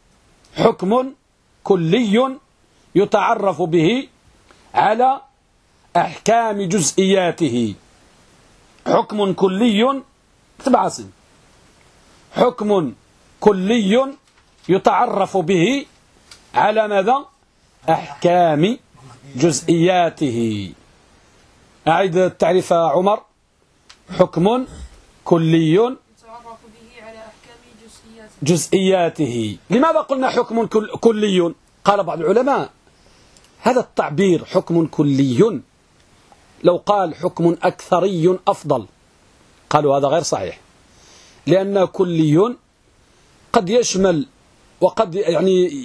كلي يتعرف به على أحكام جزئياته. حكم كلي، اكتب عاصم، حكم كلي يتعرف به على ماذا؟ أحكام جزئياته. أعيد التعريف عمر. حكم كلي يتعرف به على أحكام جزئياته. لماذا قلنا حكم كلي؟ قال بعض العلماء هذا التعبير حكم كلي لو قال حكم أكثري أفضل، قالوا هذا غير صحيح، لأن كلي قد يشمل وقد يعني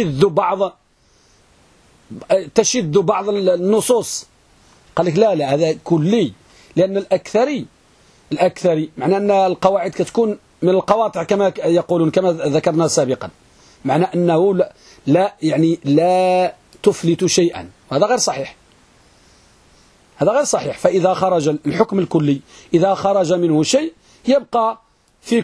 تشذ بعض النصوص. قال لك لا هذا كلي، لأن الأكثري معنى أن القواعد كتكون من القواطع كما يقولون، كما ذكرنا سابقا، معنى أنه لا تفلت شيئا، هذا غير صحيح، هذا غير صحيح. فإذا خرج الحكم الكلي إذا خرج منه شيء يبقى في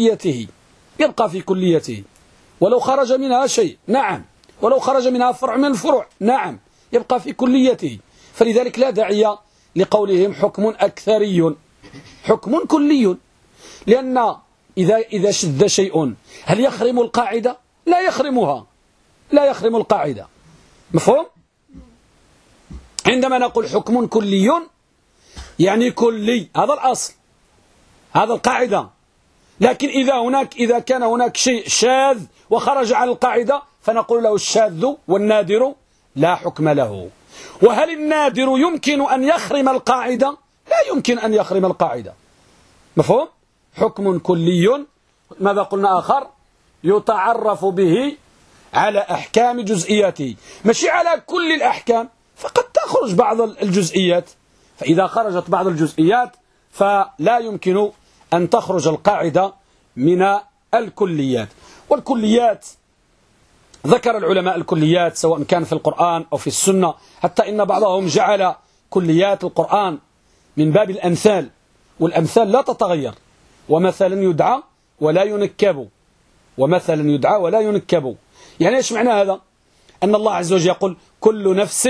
كليته، ولو خرج منها شيء نعم، ولو خرج منها فرع من الفروع نعم يبقى في كليته. فلذلك لا داعي لقولهم حكم أكثري، حكم كلي، لأن إذا شذ شيء هل يخرم القاعدة؟ لا يخرمها، لا يخرم القاعدة. مفهوم؟ عندما نقول حكم كلي يعني كلي، هذا الأصل، هذا القاعدة. لكن إذا كان هناك شيء شاذ وخرج عن القاعدة فنقول له الشاذ والنادر لا حكم له. وهل النادر يمكن أن يخرم القاعدة؟ لا يمكن أن يخرم القاعدة. مفهوم؟ حكم كلي، ماذا قلنا آخر؟ يتعرف به على أحكام جزئياته، ماشي على كل الأحكام، فقد تخرج بعض الجزئيات، فإذا خرجت بعض الجزئيات فلا يمكن أن تخرج القاعدة من الكليات. والكليات ذكر العلماء الكليات سواء كان في القرآن أو في السنة، حتى إن بعضهم جعل كليات القرآن من باب الأمثال، والأمثال لا تتغير، ومثلا يدعى ولا ينكب، ومثلا يدعى ولا ينكب. يعني إيش معنى هذا؟ أن الله عز وجل يقول كل نفس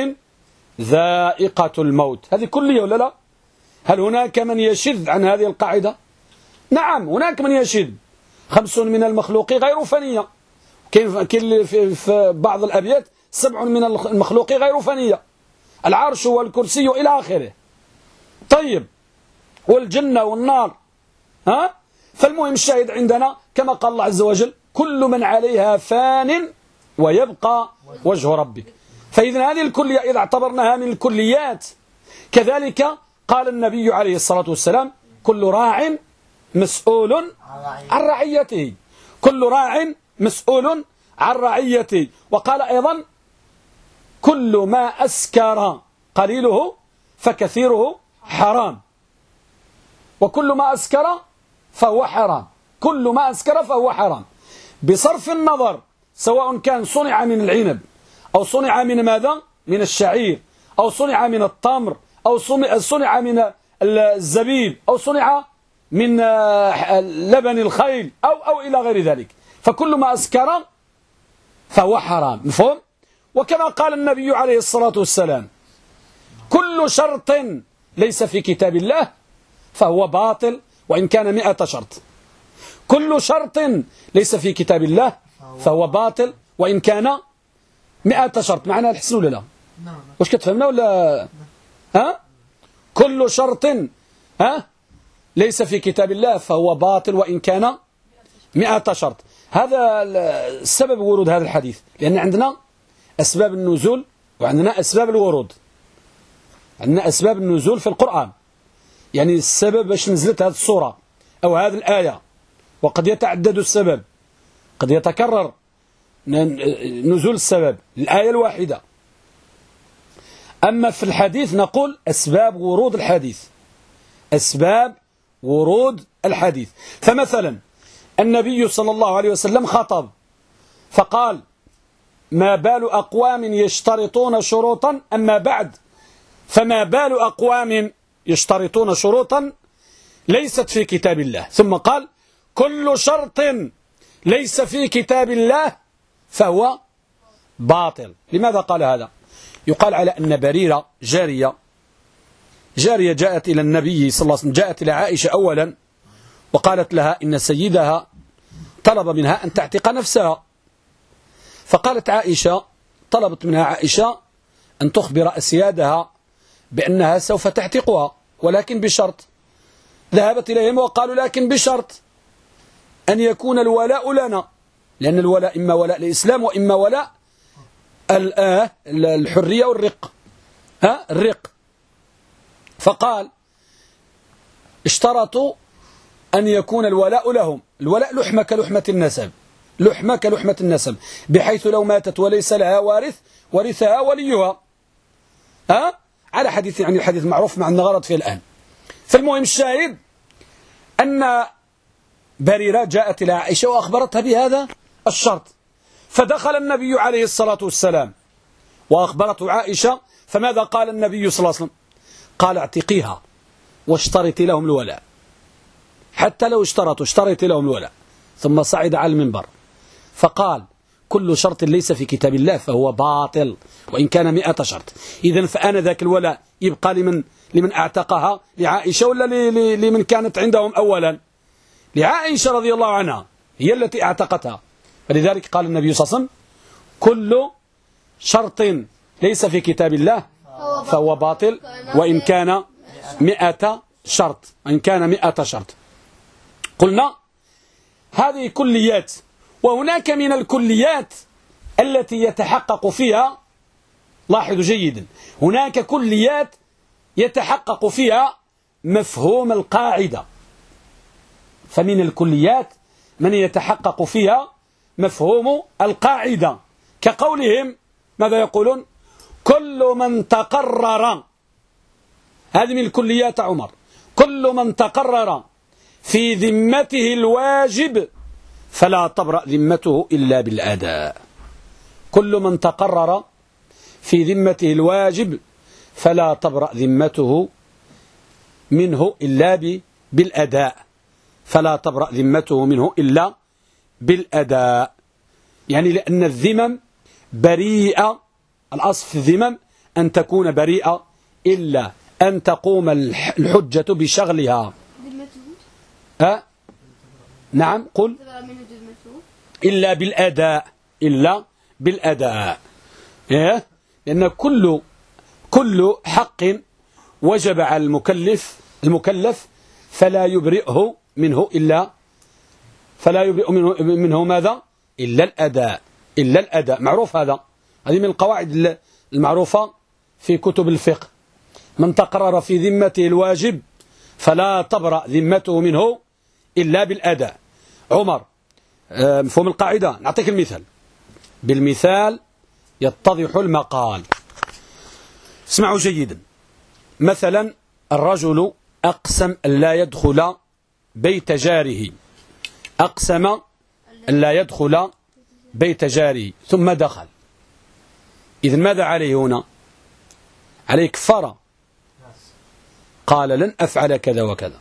ذائقة الموت، هذه كلية ولا لا؟ هل هناك من يشذ عن هذه القاعدة؟ نعم هناك من يشذ. 5 من المخلوق غير فنية، كاين في بعض الأبيات 7 من المخلوق غير فنية، العرش والكرسي إلى آخره. طيب والجنة والنار، فالمهم الشاهد عندنا كما قال الله عز وجل كل من عليها فان ويبقى وجه ربك. فإذا هذه الكلية إذا اعتبرناها من الكليات، كذلك قال النبي عليه الصلاة والسلام كل راع مسؤول عن رعيته، كل راع مسؤول عن رعيته. وقال أيضا كل ما أسكر قليله فكثيره حرام، وكل ما أسكر فهو حرام، كل ما أسكر فهو حرام، بصرف النظر سواء كان صنع من العنب أو صنع من ماذا؟ من الشعير، أو صنع من التمر، أو صنع من الزبيب، أو صنع من لبن الخيل أو إلى غير ذلك، فكل ما أسكر فهو حرام. مفهوم؟ وكما قال النبي عليه الصلاة والسلام كل شرط ليس في كتاب الله فهو باطل وإن كان 100 شرط. كل شرط ليس في كتاب الله فهو باطل وإن كان 100 شرط. معنى الحسن ولا لا؟ وش كتفهمنا ولا؟ كل شرط ليس في كتاب الله فهو باطل وإن كان 100 شرط. هذا السبب ورود هذا الحديث، لأن عندنا أسباب النزول وعندنا أسباب الورود. عندنا أسباب النزول في القرآن، يعني السبب باش نزلت هذه السورة أو هذه الآية، وقد يتعدد السبب، قد يتكرر نزول السبب الآية الواحدة. أما في الحديث نقول أسباب ورود الحديث، أسباب ورود الحديث. فمثلا النبي صلى الله عليه وسلم خطب فقال ما بال أقوام يشترطون شروطا أما بعد، فما بال أقوام يشترطون شروطا ليست في كتاب الله، ثم قال كل شرط ليس في كتاب الله فهو باطل. لماذا قال هذا؟ يقال على أن بريرة جارية جاءت إلى النبي صلى الله عليه وسلم، جاءت إلى عائشة أولا وقالت لها إن سيدها طلب منها أن تعتق نفسها، فقالت عائشة، طلبت منها عائشة أن تخبر أسيادها بأنها سوف تعتقها ولكن بشرط. ذهبت إليهم وقالوا لكن بشرط أن يكون الولاء لنا، لأن الولاء إما ولاء الإسلام وإما ولاء الحرية والرق، الرق. فقال اشترطوا أن يكون الولاء لهم، الولاء لحمة كلحمة النسب، لحمة كلحمة النسب، بحيث لو ماتت وليس لها وارث ورثها وليها، على حديث يعني الحديث معروف مع النغرض فيه الآن. فالمهم الشاهد أن بريرة جاءت إلى عائشة وأخبرتها بهذا الشرط، فدخل النبي عليه الصلاة والسلام وأخبرته عائشة، فماذا قال النبي صلى الله عليه وسلم؟ قال اعتقيها واشترطي لهم الولاء، حتى لو اشترطي لهم الولاء. ثم صعد على المنبر فقال كل شرط ليس في كتاب الله فهو باطل وإن كان 100 شرط. إذن فأنا ذاك الولاء يبقى لمن اعتقها، لعائشة ولا لمن كانت عندهم أولا؟ لعائشة رضي الله عنها، هي التي اعتقتها. فلذلك قال النبي صلى الله عليه وسلم كل شرط ليس في كتاب الله فهو باطل وإن كان 100 شرط، وإن كان 100 شرط. قلنا هذه كليات، وهناك من الكليات التي يتحقق فيها، لاحظوا جيدا، هناك كليات يتحقق فيها مفهوم القاعدة، فمن الكليات من يتحقق فيها مفهوم القاعدة، كقولهم ماذا يقولون؟ كل من تقرر، هذه من الكليات عمر، كل من تقرر في ذمته الواجب فلا تبرأ ذمته إلا بالأداء. كل من تقرر في ذمته الواجب فلا تبرأ ذمته منه إلا بالأداء، فلا تبرأ ذمته منه إلا بالأداء، يعني لأن الذمم بريئة، الأصل في الذمم أن تكون بريئة إلا أن تقوم الحجة بشغلها. نعم قل إلا بالأداء، إلا بالأداء، لأن كل حق وجب على المكلف فلا يبرئه منه منه ماذا؟ إلا الأداء، إلا الأداء، معروف هذا، هذه من القواعد المعروفة في كتب الفقه. من تقرر في ذمته الواجب فلا تبرأ ذمته منه إلا بالأداء. عمر، مفهوم القاعدة. نعطيك المثال، بالمثال يتضح المقال. اسمعوا جيدا، مثلا الرجل أقسم أن لا يدخل بيت جاره، أقسم أن لا يدخل بيت جاره ثم دخل، إذن ماذا عليه هنا؟ عليه كفارة، قال لن أفعل كذا وكذا،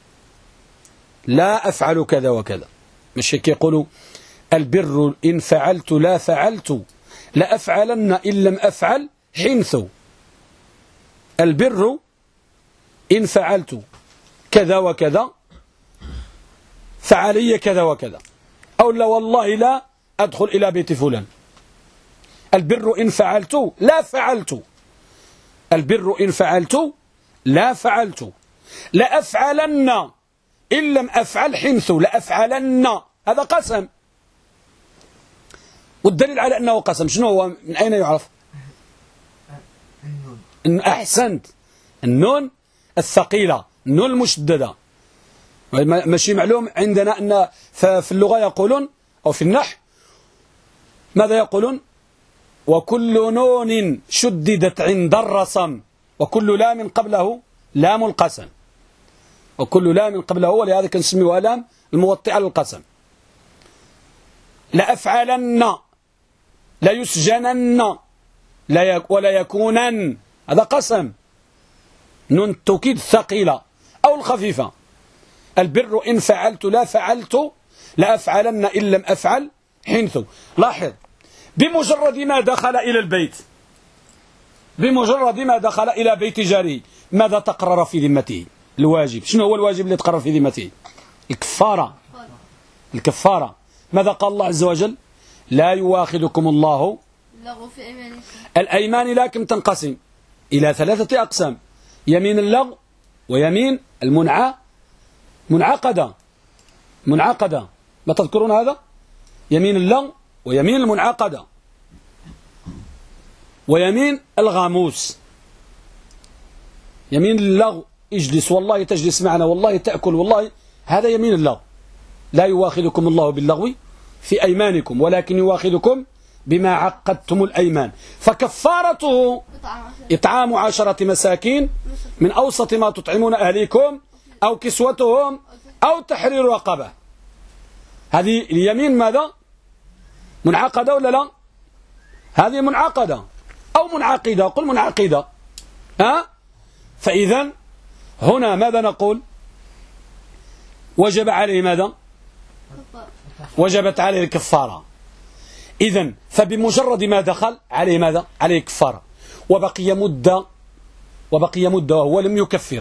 لا أفعل كذا وكذا، مش هيك يقولوا البر إن فعلت لا فعلت لأفعلن إن لم أفعل حنث. البر إن فعلت كذا وكذا فعلي كذا وكذا، أو لا والله لا أدخل إلى بيت فلان. البر إن فعلت لا فعلت، البر إن فعلت لا فعلت، لأفعلن إن لم أفعل حنث، لأفعلن، هذا قسم، والدليل على أنه قسم شنو هو؟ من أين يعرف؟ إن أحسنت، النون الثقيلة، النون المشددة، ماشي معلوم عندنا أن في اللغة يقولون أو في النحو ماذا يقولون؟ وكل نون شددت عند الرسم وكل لام قبله لام القسم، وكل لام قبله، ولهذا كنسميها لام الموطئة للقسم. لأفعلن، لا يسجنن، ولا يكونن، هذا قسم، نون التوكيد الثقيلة أو الخفيفة. البر إن فعلت لا فعلت لأفعلن إن لم أفعل حنث. لاحظ، بمجرد ما دخل إلى البيت، بمجرد ما دخل إلى بيت جاره، ماذا تقرر في ذمته؟ الواجب. شنو هو الواجب اللي تقرر في ذمته؟ الكفارة. الكفارة. ماذا قال الله عز وجل؟ لا يواخذكم الله لغو في أيمانكم. الأيمان لكن تنقسم إلى 3 أقسام: يمين اللغو، ويمين منعقدة. منعقدة، ما تذكرون هذا؟ يمين اللغو، ويمين المنعقدة، ويمين الغاموس. يمين اللغو، اجلس والله تجلس معنا، والله تأكل، والله، هذا يمين اللغو. لا يواخذكم الله باللغو في أيمانكم ولكن يواخذكم بما عقدتم الأيمان، فكفارته إطعام 10 مساكين من أوسط ما تطعمون أهليكم أو كسوتهم أو تحرير رقبة. هذه اليمين ماذا؟ منعقدة ولا لا؟ هذه منعقدة أو منعقدة، قل منعقدة. فإذا هنا ماذا نقول؟ وجب عليه ماذا؟ وجبت عليه الكفارة. إذن فبمجرد ما دخل عليه ماذا؟ عليه كفارة، وبقي مدة وهو لم يكفر،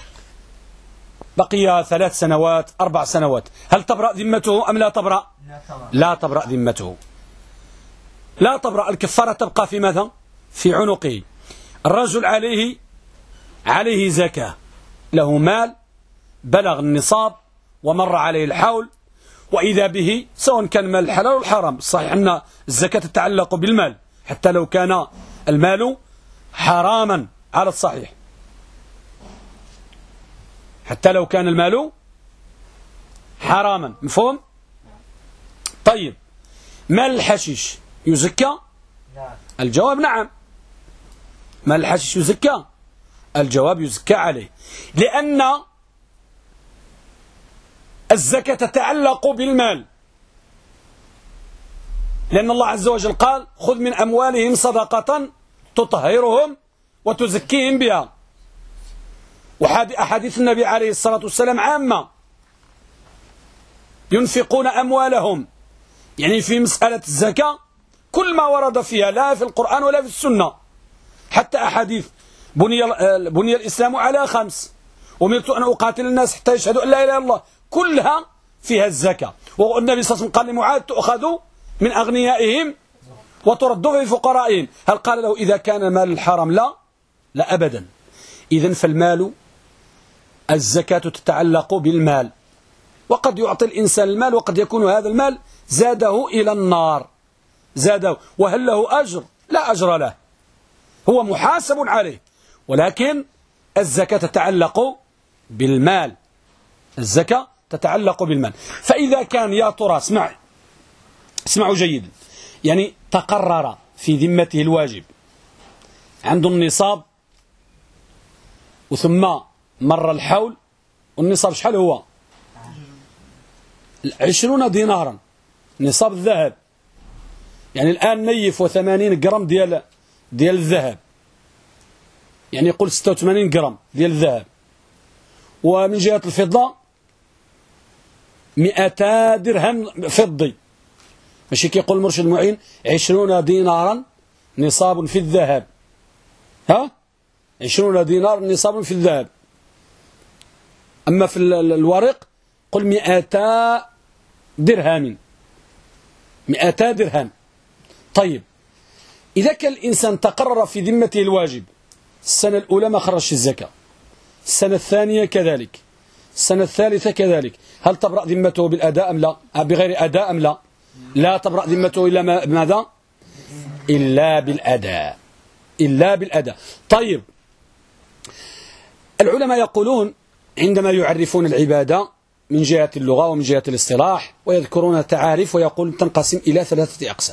بقي 3 سنوات 4 سنوات، هل تبرأ ذمته أم لا تبرأ؟ لا تبرأ ذمته، لا تبرأ. الكفارة تبقى في ماذا؟ في عنقه. الرجل عليه زكاة، له مال بلغ النصاب ومر عليه الحول وإذا به سواء كان مال الحلال أو الحرام. صحيح أن الزكاة تتعلق بالمال حتى لو كان المال حراما على الصحيح، حتى لو كان المال حراما. مفهوم؟ طيب، مال الحشيش يزكى؟ الجواب نعم. مال الحشيش يزكى؟ الجواب يزكى عليه، لأن الزكاة تتعلق بالمال، لأن الله عز وجل قال خذ من أموالهم صدقة تطهرهم وتزكيهم بها. وأحاديث النبي عليه الصلاة والسلام عامة، ينفقون أموالهم يعني في مسألة الزكاة كل ما ورد فيها، لا في القرآن ولا في السنة. حتى أحاديث بني الإسلام على 5 أمرت أن أقاتل الناس حتى يشهدوا أن لا إله إلا الله، كلها فيها الزكاة. والنبي صلى الله عليه وسلم قال لمعاذ تؤخذ من أغنيائهم وترد في فقرائهم. هل قال له إذا كان مال الحرام؟ لا أبدا. إذن فالمال الزكاة تتعلق بالمال، وقد يعطي الإنسان المال وقد يكون هذا المال زاده إلى النار، زاده. وهل له أجر؟ لا أجر له، هو محاسب عليه، ولكن الزكاة تتعلق بالمال، الزكاة تتعلق بالمال. فإذا كان يا ترى اسمعوا جيدا، يعني تقرر في ذمته الواجب، عنده النصاب وثم مر الحول، والنصاب شحال هو؟ 20 دينارا نصاب الذهب، يعني الآن نيف 80 جرام ديال الذهب، يعني يقول 86 جرام ديال الذهب. ومن جهة الفضة 200 درهم فضي، ماشي كيقول المرشد المعين 20 دينارا نصاب في الذهب، 20 دينار نصاب في الذهب. أما في الورق قل 200 درهم، 200 درهم. طيب، إذا كان الإنسان تقرر في ذمته الواجب، السنة الأولى ما خرجش الزكاة، السنة الثانية كذلك، السنة الثالثة كذلك، هل تبرأ ذمته بالأداء أم لا؟ بغير أداء أم لا؟ لا تبرأ ذمته إلا ماذا؟ إلا بالأداء، إلا بالأداء. طيب، العلماء يقولون عندما يعرفون العبادة من جهة اللغة ومن جهة الاصطلاح ويذكرون تعاريف، ويقول تنقسم إلى 3 أقسام،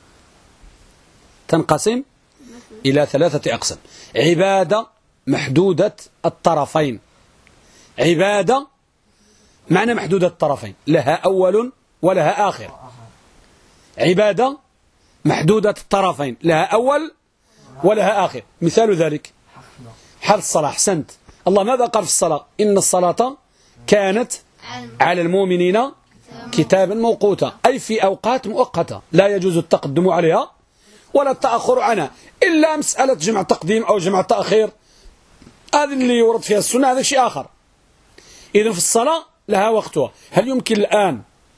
تنقسم إلى 3 أقسام. عبادة محدودة الطرفين، عبادة معنى محدودة الطرفين، لها أول ولها آخر. عبادة محدودة الطرفين، لها أول ولها آخر. مثال ذلك حال الصلاة. أحسنت. الله ماذا قال في الصلاة؟ إن الصلاة كانت على المؤمنين كتابا موقوتا، أي في أوقات مؤقتة لا يجوز التقدم عليها ولا التأخر عنها، إلا مسألة جمع تقديم أو جمع تأخير، هذا اللي ورد فيها السنة، هذا شيء آخر. إذن في الصلاة لها وقتها. هل يمكن الآن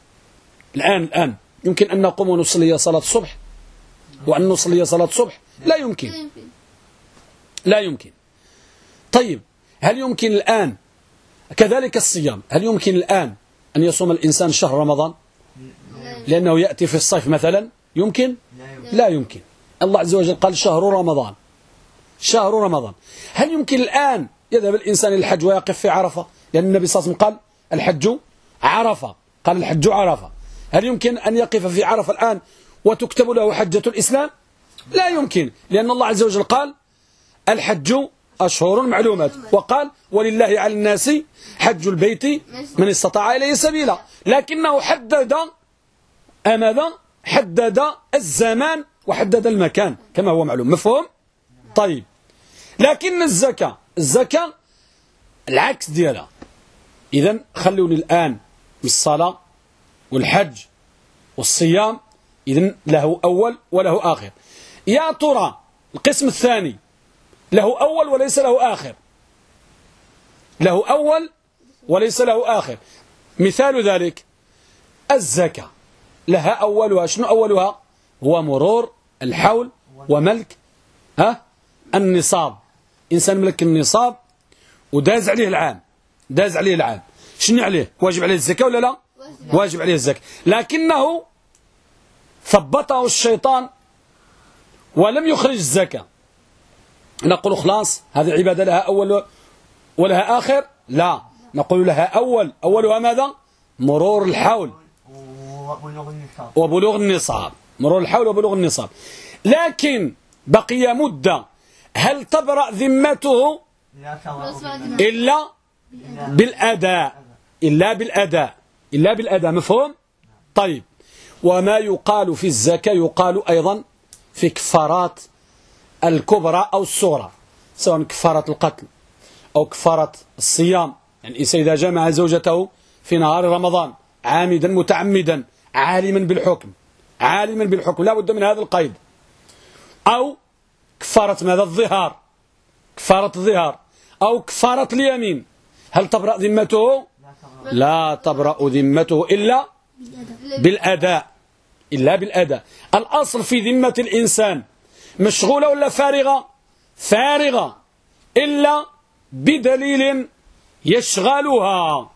يمكن أن نقوم ونصلي صلاة الصبح وأن نصلي صلاة الصبح؟ لا يمكن، لا يمكن. طيب، هل يمكن الآن كذلك الصيام؟ هل يمكن الآن أن يصوم الإنسان شهر رمضان لأنه يأتي في الصيف مثلا؟ يمكن؟ لا يمكن. الله عز وجل قال شهر رمضان، شهر رمضان. هل يمكن الآن يذهب الإنسان إلى الحج ويقف في عرفة؟ لأن النبي صلى الله عليه وسلم قال الحج عرفة، قال الحج عرفة. هل يمكن أن يقف في عرفة الآن وتكتب له حجة الإسلام؟ لا يمكن، لأن الله عز وجل قال الحج أشهر معلومات، وقال ولله على الناس حج البيت من استطاع إليه سبيلا، لكنه حدد ماذا؟ حدد الزمان وحدد المكان كما هو معلوم. مفهوم؟ طيب، لكن الزكاة العكس ديالها. إذن خلوني الآن بالصلاة والحج والصيام، إذن له أول وله آخر. يا ترى القسم الثاني له أول وليس له آخر، له أول وليس له آخر. مثال ذلك الزكاة لها أولها. شنو أولها؟ هو مرور الحول وملك النصاب. إنسان ملك النصاب وداز عليه العام، داز عليه العام، شنو عليه؟ واجب عليه الزكاة ولا لا؟ واجب عليه الزكاة، لكنه ثبته الشيطان ولم يخرج الزكاة. نقول خلاص هذه عبادة لها أول ولها آخر؟ لا، نقول لها أولها ماذا؟ مرور الحول وبلوغ النصاب، مرور الحول وبلوغ النصاب. لكن بقي مدة، هل تبرأ ذمته إلا بالأداء؟ إلا بالأداء، مفهوم؟ طيب، وما يقال في الزكاة يقال أيضا في كفارات الكبرى أو الصغرى، سواء كفارة القتل أو كفارة الصيام. يعني الإنسان إذا جمع زوجته في نهار رمضان عامدا متعمدا عالما بالحكم لا بد من هذا القيد. أو كفارة ماذا؟ الظهار، كفارة الظهار، أو كفارة اليمين، هل تبرأ ذمته؟ لا تبرأ ذمته إلا بالأداء. الأصل في ذمة الإنسان مشغولة ولا فارغة إلا بدليل يشغلها،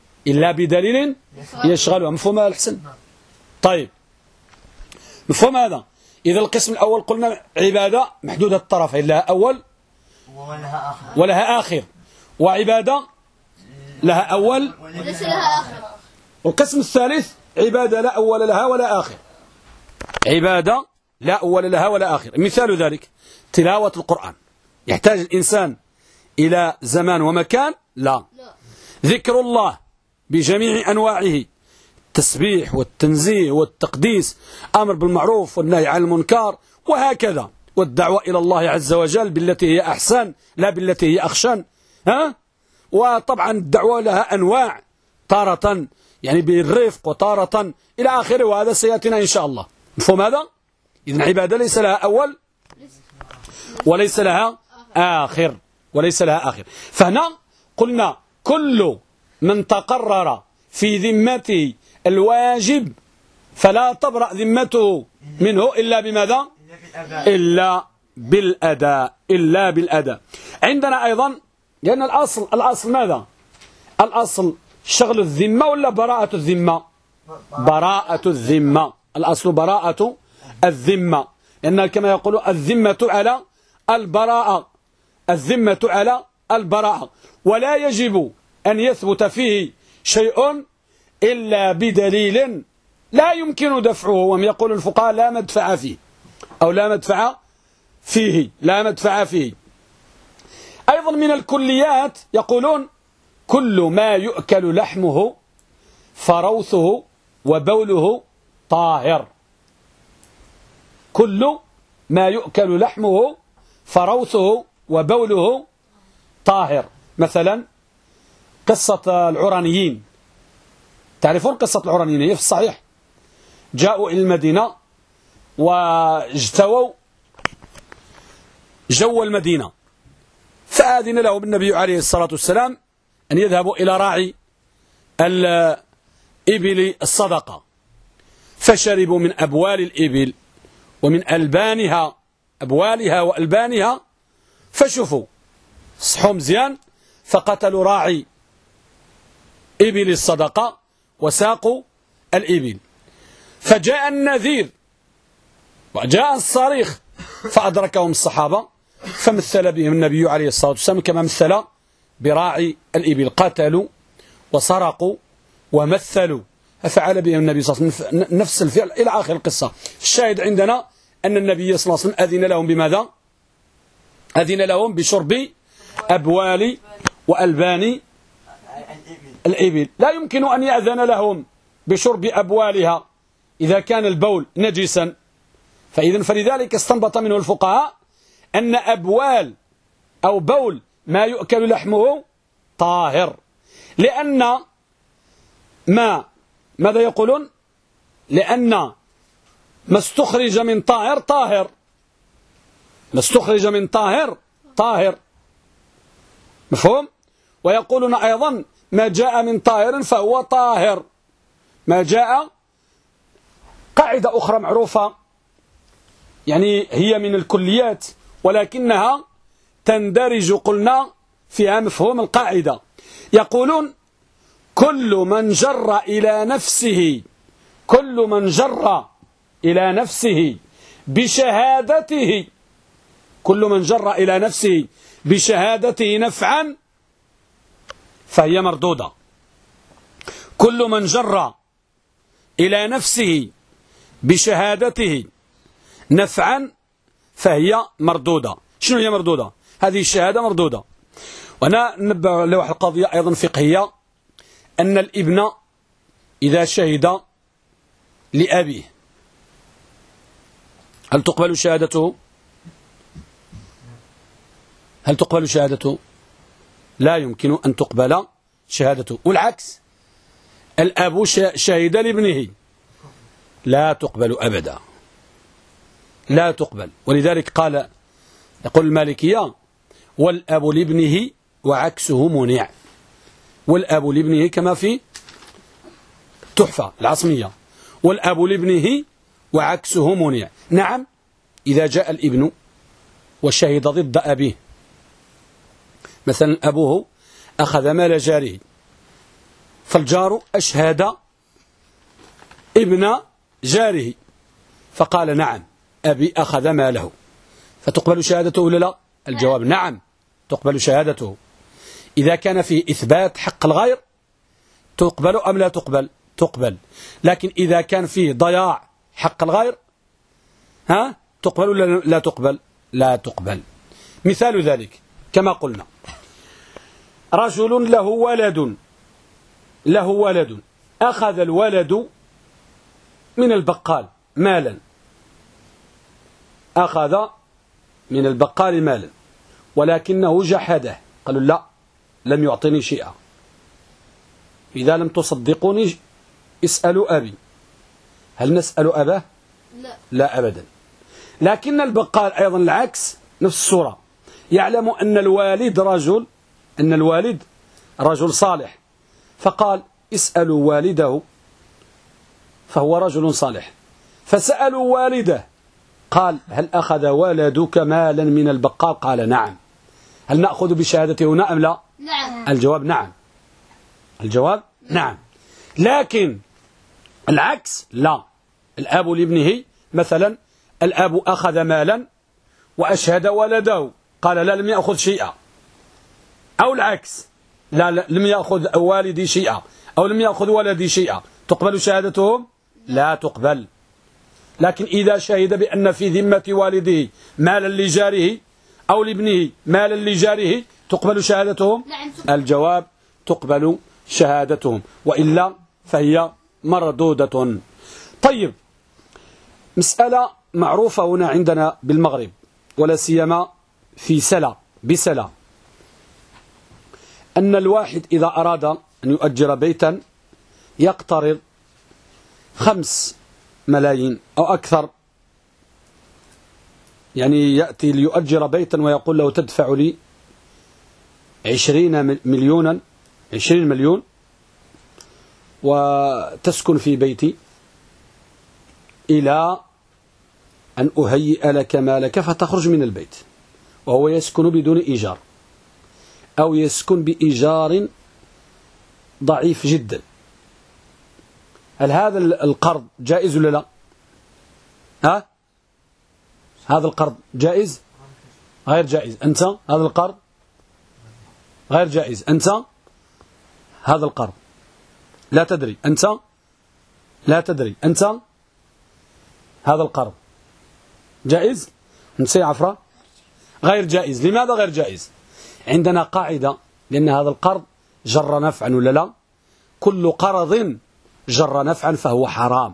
مفهوم هذا الحسن؟ طيب، مفهوم هذا؟ إذا القسم الأول قلنا عبادة محدودة الطرفين، لها أول ولها آخر، وعبادة لها أول وليس لها آخر. والقسم الثالث عبادة لا أول لها ولا آخر، عبادة لا أول لها ولا آخر. مثال ذلك تلاوة القرآن، يحتاج الإنسان إلى زمان ومكان؟ لا. ذكر الله بجميع أنواعه، التسبيح والتنزيه والتقديس، أمر بالمعروف والنهي عن المنكر وهكذا، والدعوة إلى الله عز وجل بالتي هي أحسن لا بالتي هي أخشن. وطبعا الدعوة لها أنواع، تارة يعني بالرفق وتارة إلى آخره، وهذا سيأتينا إن شاء الله. مفهوم هذا؟ إذن عبادة ليس لها أول وليس لها آخر، فهنا قلنا كل من تقرر في ذمته الواجب فلا تبرأ ذمته منه إلا بماذا؟ إلا بالأداء. عندنا أيضا، لأن الأصل ماذا؟ الأصل شغل الذمة ولا براءة الذمة؟ براءة الذمة، الأصل براءة الذمة، لأن كما يقول الذمة على البراءة، ولا يجب أن يثبت فيه شيء إلا بدليل لا يمكن دفعه، وهم يقول الفقهاء لا مدفع فيه أو لا مدفع فيه. أيضا من الكليات يقولون كل ما يؤكل لحمه فروثه وبوله طاهر، كل ما يؤكل لحمه فروثه وبوله طاهر. مثلا قصة العرانيين، تعرفون قصة العرانيين؟ هي في الصحيح، جاءوا إلى المدينة واجتووا جو المدينة، فآذن لهم النبي عليه الصلاة والسلام أن يذهبوا إلى راعي الإبل الصدقة، فشربوا من أبوال الإبل ومن ألبانها، أبوالها وألبانها، فشوفوا صحوا مزيان، فقتلوا راعي إبل الصدقة وساقوا الإبل، فجاء النذير وجاء الصريخ فأدركهم الصحابة، فمثل بهم النبي عليه الصلاة والسلام كما مثل براعي الإبل، قتلوا وسرقوا ومثلوا، ففعل بهم النبي صلى الله عليه وسلم نفس الفعل إلى آخر القصة. الشاهد عندنا أن النبي صلى الله عليه وسلم أذن لهم بماذا؟ أذن لهم بشرب أبوال وألبان الإبل، لا يمكن أن يأذن لهم بشرب أبوالها إذا كان البول نجسا، فلذلك استنبط منه الفقهاء أن أبوال أو بول ما يؤكل لحمه طاهر، لأن ماذا يقولون؟ لأن ما استخرج من طاهر طاهر، ما استخرج من طاهر، مفهوم؟ ويقولون أيضا ما جاء من طاهر فهو طاهر، ما جاء. قاعدة أخرى معروفة، يعني هي من الكليات ولكنها تندرج قلنا فيها مفهوم القاعدة، يقولون كل من جر إلى نفسه بشهادته كل من جر إلى نفسه بشهادته نفعا فهي مردودة. كل من جر إلى نفسه بشهادته نفعا فهي مردودة. شنو هي مردودة؟ هذه الشهادة مردودة. وأنا ننبه لواحد القضية أيضا فقهية، أن الابن إذا شهد لأبيه هل تقبل شهادته؟ لا يمكن أن تقبل شهادته. والعكس، الأب شهد لابنه لا تقبل أبدا، لا تقبل. ولذلك يقول المالكية والأب لابنه وعكسه منع. والأب لابنه كما في تحفة العصمية، والأب لابنه وعكسه منع. نعم، إذا جاء الابن وشهد ضد أبيه، مثلا أبوه أخذ مال جاره، فالجار أشهد ابن جاره فقال نعم أبي أخذ ماله، فتقبل شهادته ولا لا؟ الجواب نعم تقبل شهادته. إذا كان فيه إثبات حق الغير تقبل أم لا تقبل؟ تقبل. لكن إذا كان فيه ضياع حق الغير تقبل ولا لا تقبل؟ لا تقبل. مثال ذلك كما قلنا، رجل له ولد أخذ الولد من البقال مالا، أخذ من البقال مالا ولكنه جحده، قالوا لا لم يعطني شيئا. إذا لم تصدقوني اسألوا أبي. هل نسأل أباه؟ لا أبدا. لكن البقال أيضا العكس، نفس الصورة، يعلم أن الوالد رجل صالح، فقال اسألوا والده فهو رجل صالح، فسألوا والده قال هل أخذ ولدك مالا من البقال؟ قال نعم. هل نأخذ بشهادته هنا أم لا؟ نعم. الجواب نعم. لكن العكس لا. الأب لابنه مثلا، الأب أخذ مالا وأشهد ولده قال لا لم يأخذ شيئا، أو العكس لا لم يأخذ والدي شيئا أو لم يأخذ ولدي شيئا، تقبل شهادتهم؟ لا تقبل. لكن إذا شهد بأن في ذمة والده مالا لجاره أو لابنه مالا لجاره تقبل شهادتهم؟ الجواب تقبل شهادتهم، وإلا فهي مردودة. طيب، مسألة معروفة هنا عندنا بالمغرب ولا سيما في بسلا، أن الواحد إذا أراد أن يؤجر بيتا يقترض 5 ملايين أو أكثر، يعني يأتي ليؤجر بيتا ويقول له تدفع لي 20 مليون وتسكن في بيتي إلى أن أهيئ لك مالك فتخرج من البيت، وهو يسكن بدون إيجار أو يسكن بإيجار ضعيف جدا. هل هذا القرض جائز ولا لا؟ هذا القرض جائز؟ غير جائز. أنت هذا القرض غير جائز. أنت هذا القرض لا تدري. أنت لا تدري. أنت هذا القرض جائز؟ أنت عفرة غير جائز. لماذا غير جائز؟ عندنا قاعدة، لأن هذا القرض جر نفعا ولا لا؟ كل قرض جر نفعا فهو حرام.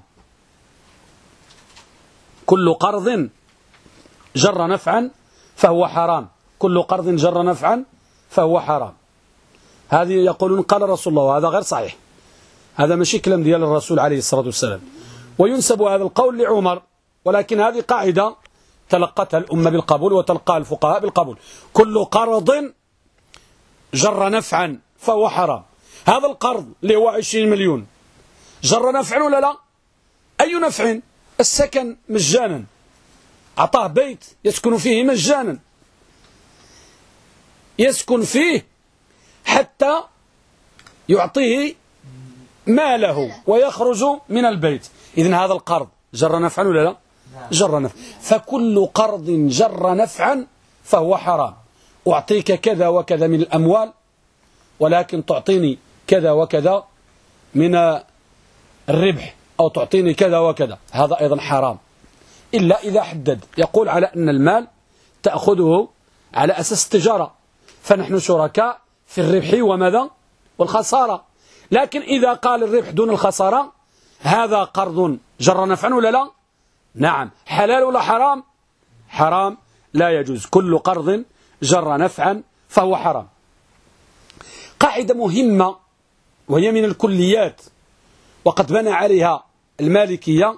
كل قرض جر نفعا فهو حرام. كل قرض جر نفعا فهو حرام. هذه يقولون قال رسول الله، وهذا غير صحيح، هذا ماشي كلام ديال الرسول عليه الصلاة والسلام، وينسب هذا القول لعمر، ولكن هذه قاعدة تلقتها الأمة بالقبول وتلقاها الفقهاء بالقبول. كل قرض جر نفعا فهو حرام. هذا القرض اللي هو 20 مليون جر نفعا ولا لا؟ أي نفع؟ السكن مجانا، أعطاه بيت يسكن فيه مجانا، يسكن فيه حتى يعطيه ماله ويخرج من البيت. إذن هذا القرض جر نفعا ولا لا؟ جر نفعا. فكل قرض جر نفعا فهو حرام. أعطيك كذا وكذا من الأموال ولكن تعطيني كذا وكذا من الربح أو تعطيني كذا وكذا، هذا أيضا حرام، إلا إذا حدد يقول على أن المال تأخذه على أساس التجارة، فنحن شركاء في الربح وماذا والخسارة. لكن إذا قال الربح دون الخسارة هذا قرض جر نفعا ولا لا؟ نعم. حلال ولا حرام؟ حرام، لا يجوز. كل قرض جر نفعا فهو حرام. قاعدة مهمة وهي من الكليات وقد بنى عليها المالكية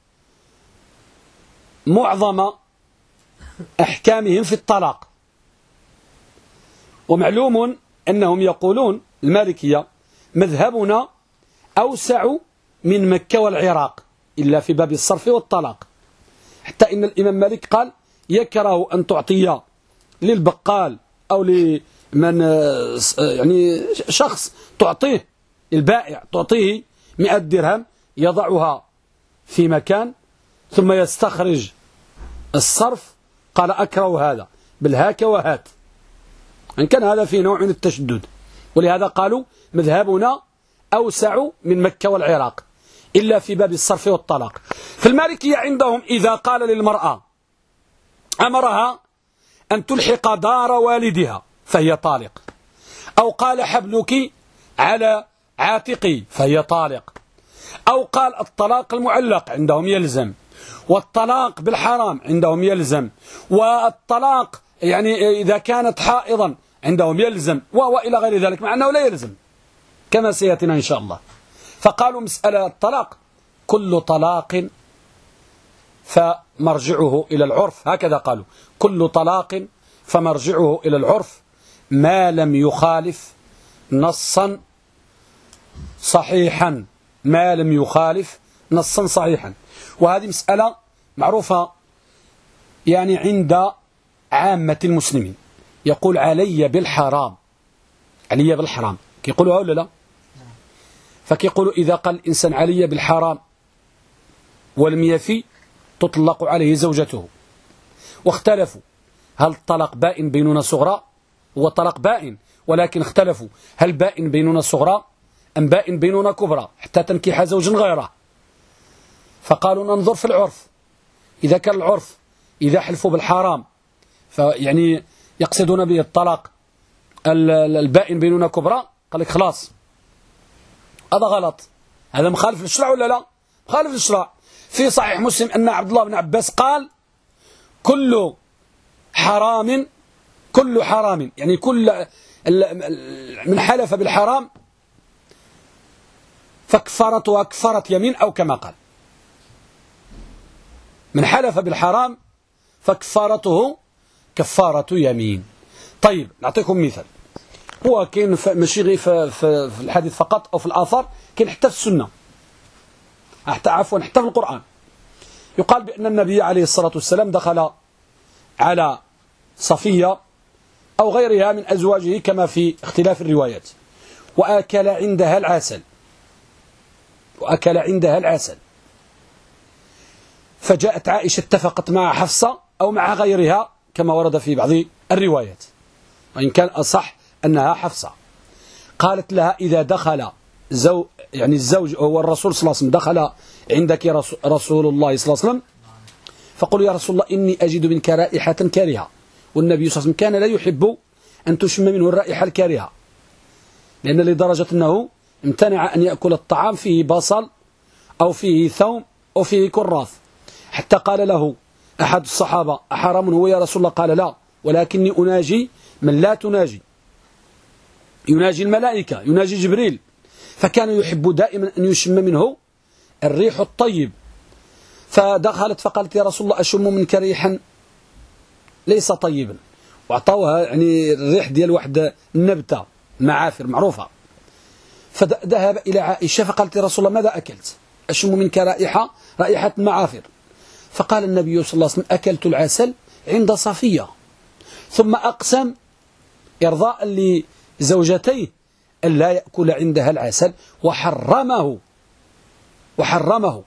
معظم أحكامهم في الطلاق. ومعلوم أنهم يقولون المالكية مذهبنا أوسع من مكة والعراق إلا في باب الصرف والطلاق، حتى إن الإمام مالك قال يكره أن تعطي للبقال أو لمن يعني شخص تعطيه البائع تعطيه 100 درهم يضعها في مكان ثم يستخرج الصرف، قال أكره هذا بالهاك وهات، إن كان هذا فيه نوع من التشدد. ولهذا قالوا مذهبنا أوسع من مكة والعراق إلا في باب الصرف والطلاق. في المالكية عندهم إذا قال للمرأة أمرها أن تلحق دار والدها فهي طالق، أو قال حبلك على عاتقي فهي طالق، أو قال الطلاق المعلق عندهم يلزم، والطلاق بالحرام عندهم يلزم، والطلاق يعني إذا كانت حائضا عندهم يلزم، وإلى غير ذلك، مع أنه لا يلزم كما سيأتينا إن شاء الله. فقالوا مسألة الطلاق كل طلاق فمرجعه إلى العرف، هكذا قالوا كل طلاق فمرجعه إلى العرف ما لم يخالف نصا صحيحا، ما لم يخالف نصا صحيحا. وهذه مسألة معروفة يعني عند عامة المسلمين، يقول علي بالحرام، علي بالحرام كيقولوها ولا لا؟ فكيقولوا إذا قال الإنسان علي بالحرام ولم يفي تطلق عليه زوجته. واختلفوا هل الطلاق بائن بينونة صغرى؟ هو طلاق بائن، ولكن اختلفوا هل بائن بينونة صغرى أم بائن بينونة كبرى حتى تنكح زوج غيره. فقالوا ننظر في العرف، إذا كان العرف إذا حلفوا بالحرام فيعني يقصدون به الطلاق البائن بينونة كبرى، قال لك خلاص هذا غلط، هذا مخالف للشرع ولا لا؟ مخالف للشرع. في صحيح مسلم أن عبد الله بن عباس قال كل حرام يعني كل من حلف بالحرام فكفرته كفارة يمين، أو كما قال من حلف بالحرام فكفارته كفارة يمين. طيب نعطيكم مثال، هو كاين ماشي غير في الحديث فقط أو في الآثار، كاين حتى في السنة، حتى في القرآن. يقال بأن النبي عليه الصلاة والسلام دخل على صفية أو غيرها من أزواجه كما في اختلاف الروايات، وأكل عندها العسل، فجاءت عائشة اتفقت مع حفصة أو مع غيرها كما ورد في بعض الروايات، وإن كان أصح أنها حفصة، قالت لها إذا دخل يعني الزوج هو الرسول صلى الله عليه وسلم دخل عندك يا رسول الله صلى الله عليه وسلم، فقل يا رسول الله إني أجد منك رائحة كارهة، والنبي صلى الله عليه وسلم كان لا يحب أن تشم منه الرائحة الكارهة، لأن لدرجة أنه امتنع أن يأكل الطعام فيه بصل أو فيه ثوم أو فيه كراث، حتى قال له أحد الصحابة أحرام هو يا رسول الله؟ قال لا، ولكني أناجي من لا تناجي، يناجي الملائكة، يناجي جبريل، فكان يحب دائما أن يشم منه الريح الطيب. فدخلت فقالت يا رسول الله أشم منك ريحا ليس طيبا، وأعطوها يعني الريح ديال واحد النبتة معافر معروفة. فذهب إلى عائشة فقالت يا رسول الله ماذا أكلت؟ أشم منك رائحة معافر. فقال النبي صلى الله عليه وسلم أكلت العسل عند صفية، ثم أقسم إرضاء لزوجتيه أن لا يأكل عندها العسل وحرمه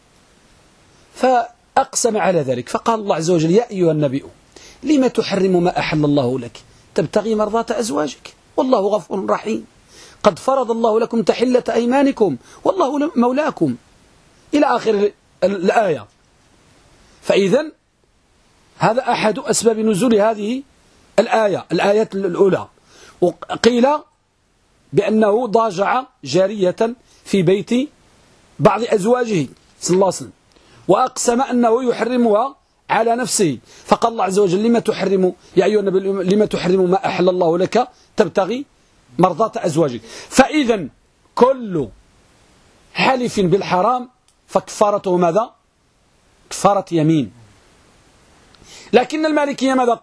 فأقسم على ذلك. فقال الله عز وجل: يا أيها النبي لما تحرم ما أحل الله لك تبتغي مرضات أزواجك والله غفور رحيم قد فرض الله لكم تحلة أيمانكم والله مولاكم إلى آخر الآية. فإذا هذا أحد أسباب نزول هذه الآية الأولى. وقيل بأنه ضاجع جارية في بيت بعض أزواجه صلى الله عليه وسلم وأقسم أنه يحرمها على نفسه، فقال الله عز وجل: لما تحرم يا أيها النبي لما تحرم ما أحل الله لك تبتغي مرضات أزواجك. فإذا كل حلف بالحرام فكفارته ماذا؟ كفارة يمين. لكن المالكية ماذا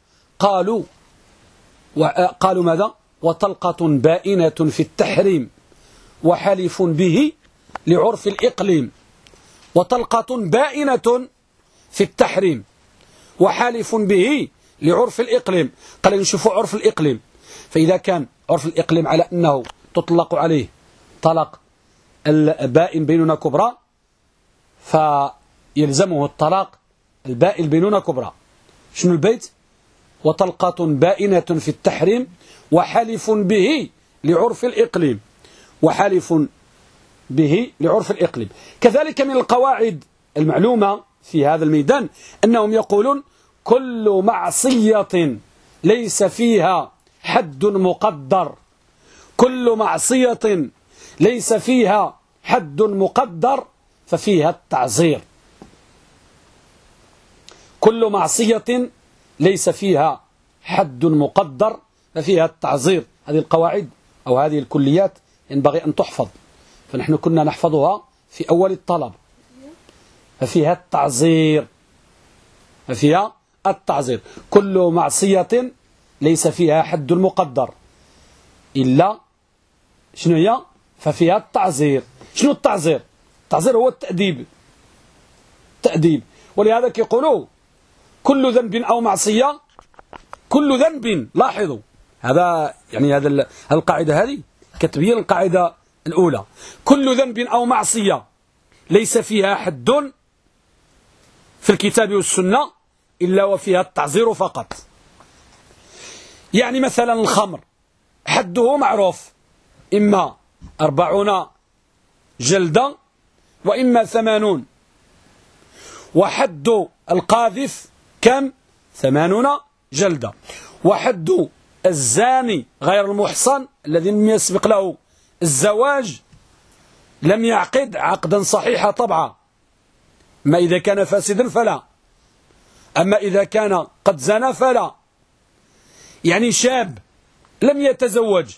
قالوا ماذا؟ وطلقة بائنة في التحريم وحلف به لعرف الإقليم. وطلقة بائنة في التحريم وحالف به لعرف الإقليم. قال نشوفوا عرف الإقليم. فإذا كان عرف الإقليم على أنه تطلق عليه طلاق البائن بينونة كبرى فيلزمه الطلاق البائن بينونة كبرى. شنو البيت؟ وطلقة بائنة في التحريم وحالف به لعرف الإقليم وحالف به لعرف الإقليم. كذلك من القواعد المعلومة في هذا الميدان أنهم يقولون: كل معصية ليس فيها حد مقدر، كل معصية ليس فيها حد مقدر ففيها التعزير. كل معصية ليس فيها حد مقدر ففيها التعزير. هذه القواعد أو هذه الكليات ينبغي أن تحفظ، فنحن كنا نحفظها في أول الطلب. ففيها التعزير كل معصية ليس فيها حد مقدر إلا شنو هي؟ ففيها التعزير. شنو التعزير؟ التعزير هو التأديب. ولهذا يقولوا: كل ذنب أو معصية، كل ذنب، لاحظوا هذا يعني هذا القاعدة هذه كتبين القاعدة الأولى: كل ذنب أو معصية ليس فيها حد في الكتاب والسنة إلا وفيها التعزير فقط. يعني مثلا الخمر حده معروف، إما 40 جلدة وإما 80. وحد القاذف كم؟ 80 جلدة. وحد الزاني غير المحصن الذي لم يسبق له الزواج لم يعقد عقدا صحيحا طبعا، ما إذا كان فاسدا فلا، أما إذا كان قد زنى فلا. يعني شاب لم يتزوج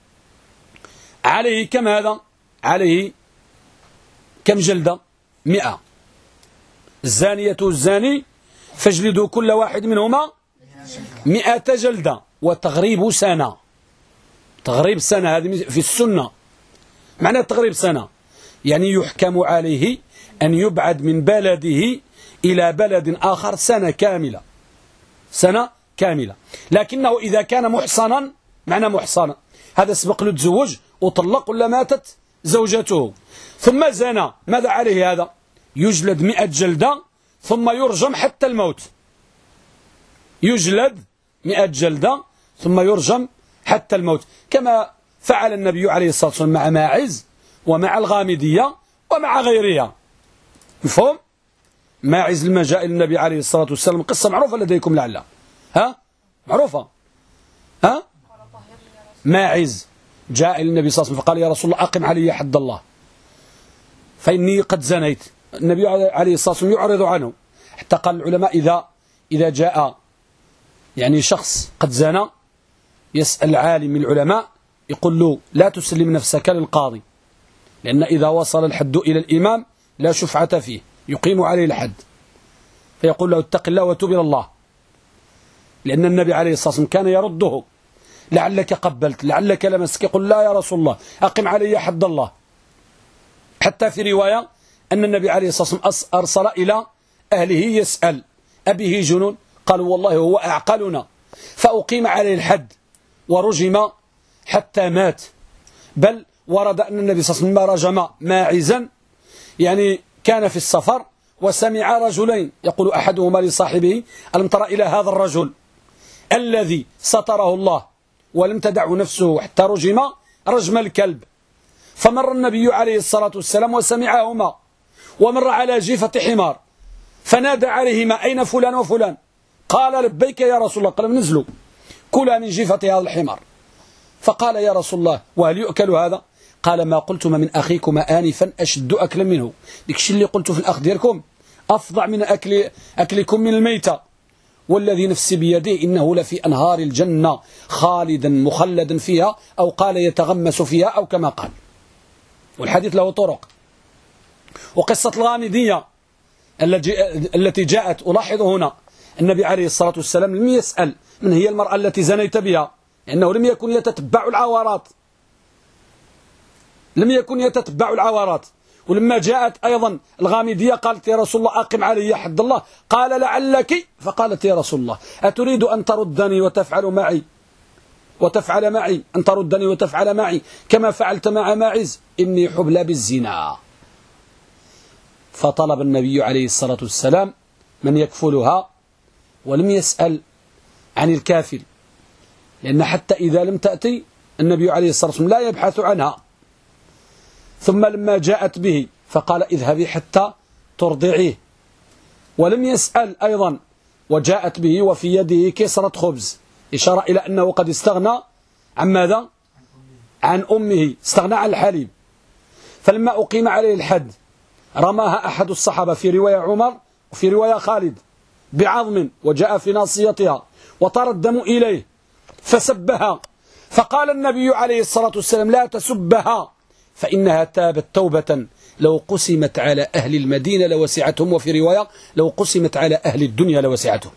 عليه كم هذا؟ عليه كم جلدة؟ 100. الزانية والزاني فاجلدوا كل واحد منهما 100 جلدة وتغريب سنة. تغريب سنة هذه في السنة. معنى تغريب سنة يعني يحكم عليه أن يبعد من بلده إلى بلد آخر سنة كاملة. لكنه إذا كان محصنا، معنى محصنا هذا سبق له تزوج وطلق ولا ماتت زوجته ثم زنى، ماذا عليه هذا؟ يجلد 100 جلدة ثم يرجم حتى الموت. يجلد 100 جلدة ثم يرجم حتى الموت، كما فعل النبي عليه الصلاة والسلام مع ماعز ومع الغامدية ومع غيرها. مفهوم؟ ماعز لما جاء النبي عليه الصلاة والسلام، قصة معروفة لديكم لعل، معروفة، ماعز جاء النبي صلى الله عليه وسلم فقال: يا رسول الله أقم علي حد الله فإني قد زنيت. النبي عليه الصلاة والسلام يعرض عنه، حتى قال العلماء إذا جاء يعني شخص قد زنى يسأل عالم من العلماء يقول له: لا تسلم نفسك للقاضي، لأن إذا وصل الحد إلى الإمام لا شفعة فيه، يقيم عليه الحد. فيقول له: اتق الله وتوب إلى الله، لأن النبي عليه الصلاة والسلام كان يرده: لعلك قبلت، لعلك لمسك. يقول: لا يا رسول الله أقم علي حد الله. حتى في رواية أن النبي عليه الصلاة والسلام أرسل إلى أهله يسأل: أبيه جنون؟ قالوا: والله هو أعقلنا. فأقيم عليه الحد ورجم حتى مات بل ورد أن النبي صلى الله عليه وسلم رجم ماعزا، يعني كان في السفر وسمع رجلين يقول أحدهما لصاحبه: ألم تر إلى هذا الرجل الذي ستره الله ولم تدعه نفسه حتى رجم رجم الكلب؟ فمر النبي عليه الصلاة والسلام وسمعهما، ومر على جيفة حمار فنادى عليهما: أين فلان وفلان؟ قال: لبيك يا رسول الله. قال: نزلوا كلا من جيفة هذا الحمار. فقال: يا رسول الله وهل يؤكل هذا؟ قال: ما قلتما من أخيكما آنفا أشد أكلا منه. ديكشي اللي قلت في الأخ ديالكم أفضع من أكلكم من الميتة، والذي نفسي بيده إنه لفي أنهار الجنة خالدا مخلدا فيها، أو قال يتغمس فيها، أو كما قال. والحديث له طرق. وقصة الغامدية التي جاءت، ألاحظ هنا النبي عليه الصلاة والسلام لم يسأل من هي المرأة التي زنيت بها، لأنه لم يكن يتتبع العورات، لم يكن يتتبع العورات. ولما جاءت أيضا الغامدية قالت: يا رسول الله أقم علي حد الله. قال: لعلك. فقالت: يا رسول الله أتريد أن تردني وتفعل معي أن تردني وتفعل معي كما فعلت مع ماعز؟ إني حبلى بالزنا. فطلب النبي عليه الصلاة والسلام من يكفلها، ولم يسأل عن الكافل، لأن حتى إذا لم تأتي النبي عليه الصلاة والسلام لا يبحث عنها. ثم لما جاءت به فقال: اذهبي حتى ترضعيه. ولم يسأل أيضا، وجاءت به وفي يده كسرة خبز، إشارة إلى أنه قد استغنى عن ماذا؟ عن أمه، استغنى عن الحليب. فلما أقيم عليه الحد رماها أحد الصحابة، في رواية عمر وفي رواية خالد، بعظم وجاء في ناصيتها وطار الدم إليه فسبها. فقال النبي عليه الصلاة والسلام: لا تسبها فإنها تابت توبة لو قسمت على أهل المدينة لوسعتهم، وفي رواية لو قسمت على أهل الدنيا لوسعتهم.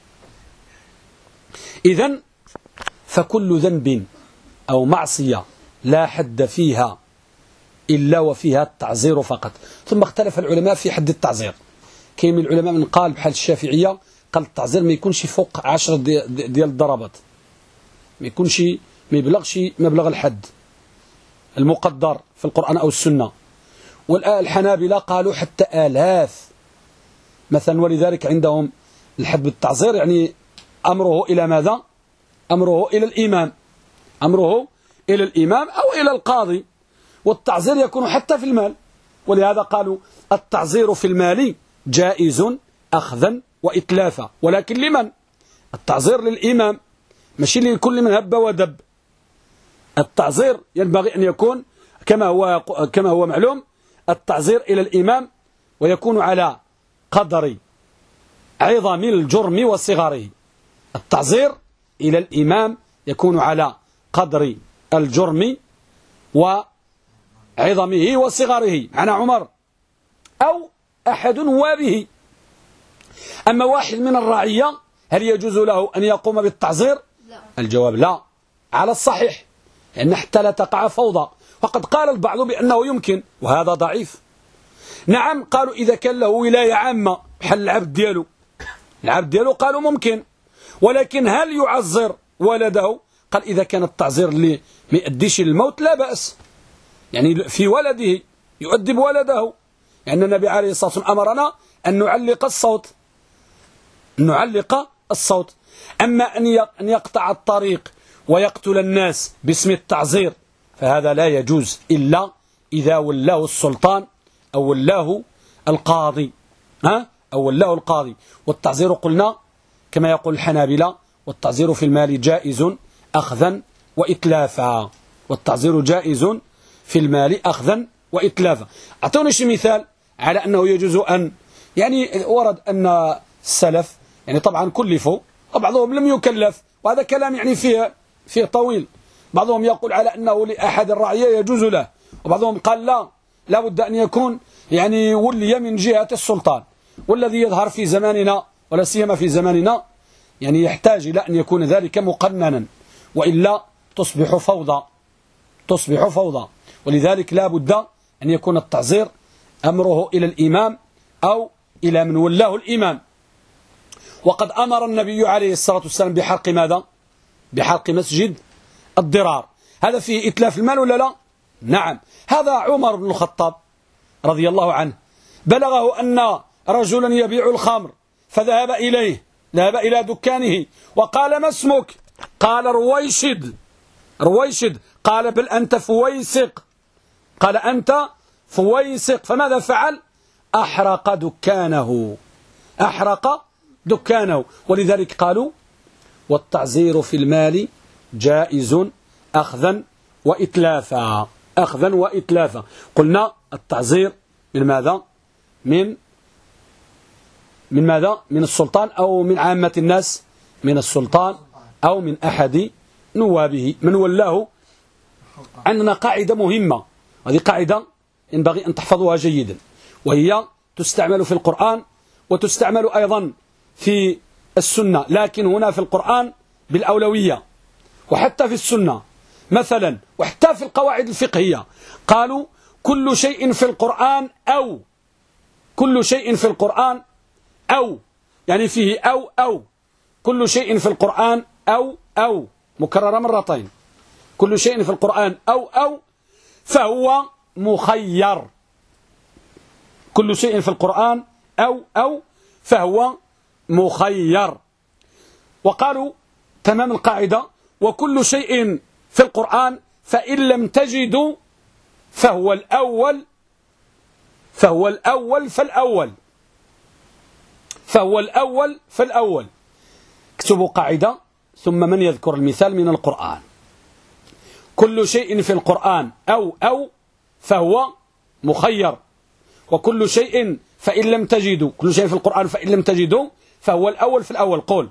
إذن فكل ذنب أو معصية لا حد فيها إلا وفيها التعزير فقط. ثم اختلف العلماء في حد التعزير. كاين من العلماء من قال بحال الشافعية قال التعزير ما يكونش فوق 10 ديال الضربات، ما يبلغش مبلغ الحد المقدر في القرآن أو السنة. والحنابلة قالوا حتى آلاف مثلا، ولذلك عندهم الحد بالتعزير يعني أمره إلى ماذا؟ أمره إلى الإمام، أمره إلى الإمام أو إلى القاضي. والتعزير يكون حتى في المال، ولهذا قالوا التعزير في المال جائز أخذا وإتلافا. ولكن لمن؟ التعزير للإمام، ماشي لكل من هب ودب. التعزير ينبغي أن يكون كما هو معلوم، التعزير إلى الإمام ويكون على قدر عظم الجرم وصغره. التعزير إلى الإمام يكون على قدر الجرم وعظمه وصغره، معنى عمر أو أحد نوابه. أما واحد من الرعية هل يجوز له أن يقوم بالتعزير؟ لا. الجواب لا على الصحيح، لأن حتى لا تقع فوضى. وقد قال البعض بأنه يمكن، وهذا ضعيف. نعم قالوا إذا كان له ولاية عامة بحال العبد ديالو قالوا ممكن، ولكن هل يعزر ولده؟ قال إذا كان التعزير اللي ما يؤديش الموت لا بأس، يعني في ولده يؤدب ولده، يعني النبي عليه الصلاة والسلام أمرنا أن نعلق الصوت. أما أن يقطع الطريق ويقتل الناس باسم التعزير فهذا لا يجوز إلا إذا ولاه السلطان أو ولاه القاضي، والتعزير قلنا كما يقول الحنابلة: والتعزير في المال جائز أخذا وإتلافا. والتعزير جائز في المال أخذا وإتلافا. أعطوني شي مثال على أنه يجوز أن، يعني ورد أن السلف يعني طبعا كلفوا وبعضهم لم يكلف، وهذا كلام يعني فيه طويل. بعضهم يقول على أنه لأحد الرعية يجوز له، وبعضهم قال لا بد أن يكون يعني ولي من جهة السلطان. والذي يظهر في زماننا ولا سيما في زماننا يعني يحتاج إلى أن يكون ذلك مقننا، وإلا تصبح فوضى. ولذلك لا بد أن يكون التعزير أمره إلى الإمام أو إلى من ولاه الإمام. وقد أمر النبي عليه الصلاة والسلام بحرق ماذا؟ بحرق مسجد الضرار. هذا فيه إتلاف المال ولا لا؟ نعم. هذا عمر بن الخطاب رضي الله عنه بلغه أن رجلا يبيع الخمر فذهب إليه، ذهب إلى دكانه وقال: ما اسمك؟ قال: رويشد. رويشد. قال: بل أنت فويسق. قال: أنت فويسق. فماذا فعل؟ أحرق دكانه. أحرق دكانه. ولذلك قالوا: والتعزير في المال جائز أخذا وإتلافا. أخذا وإتلافا. قلنا التعزير من ماذا؟ من ماذا؟ من السلطان أو من عامة الناس؟ من السلطان أو من أحد نوابه من ولاه. عندنا قاعدة مهمة، هذه قاعدة ينبغي أن تحفظوها جيدا، وهي تستعمل في القرآن وتستعمل أيضا في السنة، لكن هنا في القرآن بالأولوية، وحتى في السنة مثلا، وحتى في القواعد الفقهية قالوا: كل شيء في القرآن أو، كل شيء في القرآن أو، يعني فيه أو كل شيء في القرآن أو مكررة مرتين، كل شيء في القرآن أو فهو مخير. كل شيء في القرآن أو فهو مخير. وقالوا تمام القاعدة: وكل شيء في القرآن فإن لم تجدوا فهو الأول، فهو الأول فالأول، فهو الأول فالأول. اكتبوا قاعدة ثم من يذكر المثال من القرآن. كل شيء في القرآن أو فهو مخير، وكل شيء فإن لم تجدوا، كل شيء في القرآن فإن لم تجدوا فهو الأول في الأول. قول.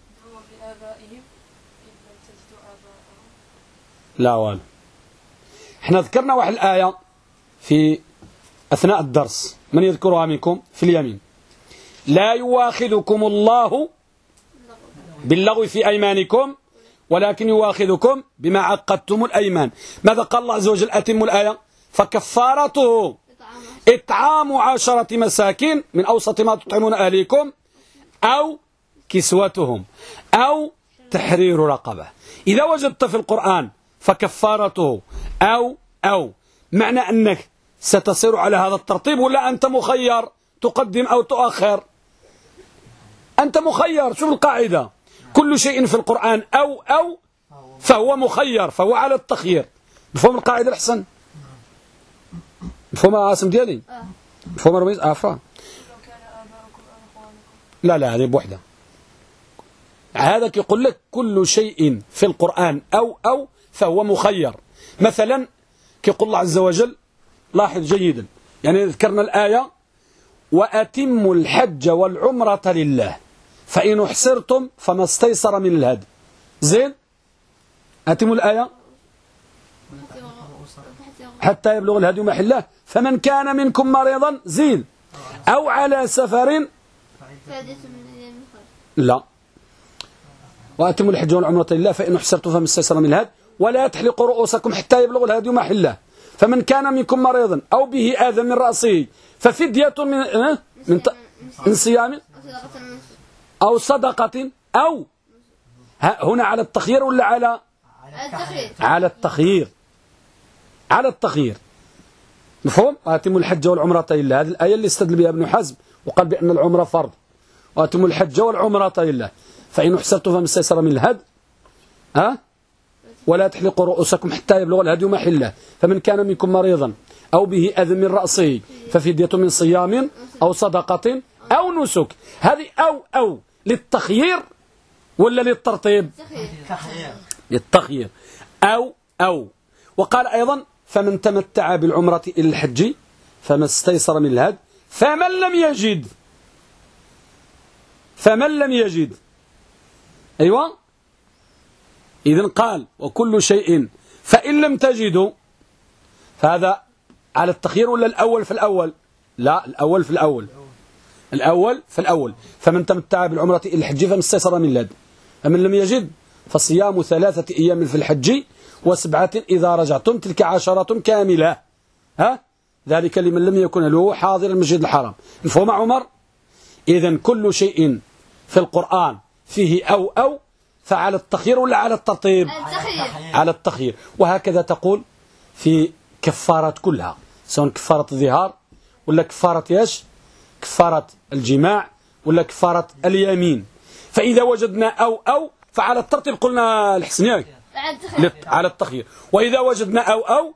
لا والو. احنا ذكرنا واحد الآية في أثناء الدرس، من يذكرها منكم؟ في اليمين: لا يواخذكم الله باللغو في أيمانكم ولكن يواخذكم بما عقدتم الأيمان. ماذا قال الله عز وجل؟ أتم الآية: فكفارته إطعام 10 مساكين من أوسط ما تطعمون أهليكم أو كسوتهم أو تحرير رقبة. إذا وجدت في القرآن فكفارته أو معنى أنك ستصير على هذا الترتيب، ولا أنت مخير تقدم أو تؤخر؟ أنت مخير. شوف القاعدة: كل شيء في القرآن أو فهو مخير، فهو على التخيير. مفهوم القاعدة الأحسن؟ مفهوم عاصم ديالي؟ مفهوم رميز آفرا؟ لا هذه بوحدة. هذا يقول لك كل شيء في القرآن أو فهو مخير. مثلا كيقول الله عز وجل، لاحظ جيدا، يعني ذكرنا الآية: وأتموا الحج والعمرة لله فإن احصرتم فما استيسر من الهدي. زين، أتموا الآية حتى يبلغ الهدي محله فمن كان منكم مريضا، زين، أو على سفر. لا، وأتموا الحج والعمرة لله فإن احصرتم فما استيسر من الهدي ولا تحلقوا رؤوسكم حتى يبلغ الهدي محله فمن كان منكم مريضا أو به آذى من رأسه ففدية من صيام أو صدقة أو، هنا على التخيير ولا على التخيير؟ على التخيير. مفهوم؟ وأتموا الحج والعمرة لله، هذه الآية اللي استدل بها ابن حزم وقال بأن العمرة فرض. وأتموا الحج والعمرة لله فإن احصرتم فما استيسر من الهدي ولا تحلقوا رؤوسكم حتى يبلغ الهدي محله فمن كان منكم مريضا أو به أذى من رأسه ففدية من صيام أو صدقة أو نسك. هذه أو للتخيير ولا للترتيب؟ للتخيير. أو وقال أيضا: فمن تمتع بالعمرة إلى الحج فما استيسر من الهدي فمن لم يجد أيوة. إذن قال: وكل شيء فإن لم تجدوا، فهذا على التخيير ولا الأول في الأول؟ لا، الأول في الأول. الأول في الأول. فمن تمتع بالعمرة إلى الحج فما استيسر من الهدي فمن لم يجد فصيام 3 أيام في الحج و7 إذا رجعتم تلك 10 كاملة. ذلك لمن لم يكن له حاضر المسجد الحرام. مفهوم عمر؟ إذن كل شيء في القرآن فيه أو فعلى التخيير ولا على الترتيب؟ على التخيير. وهكذا تقول في كفارات كلها، سواء كفارة الظهار ولا كفارة ايش؟ كفارة الجماع ولا كفارة اليمين. فإذا وجدنا أو فعلى الترتيب قلنا الحسن على التخيير، وإذا وجدنا أو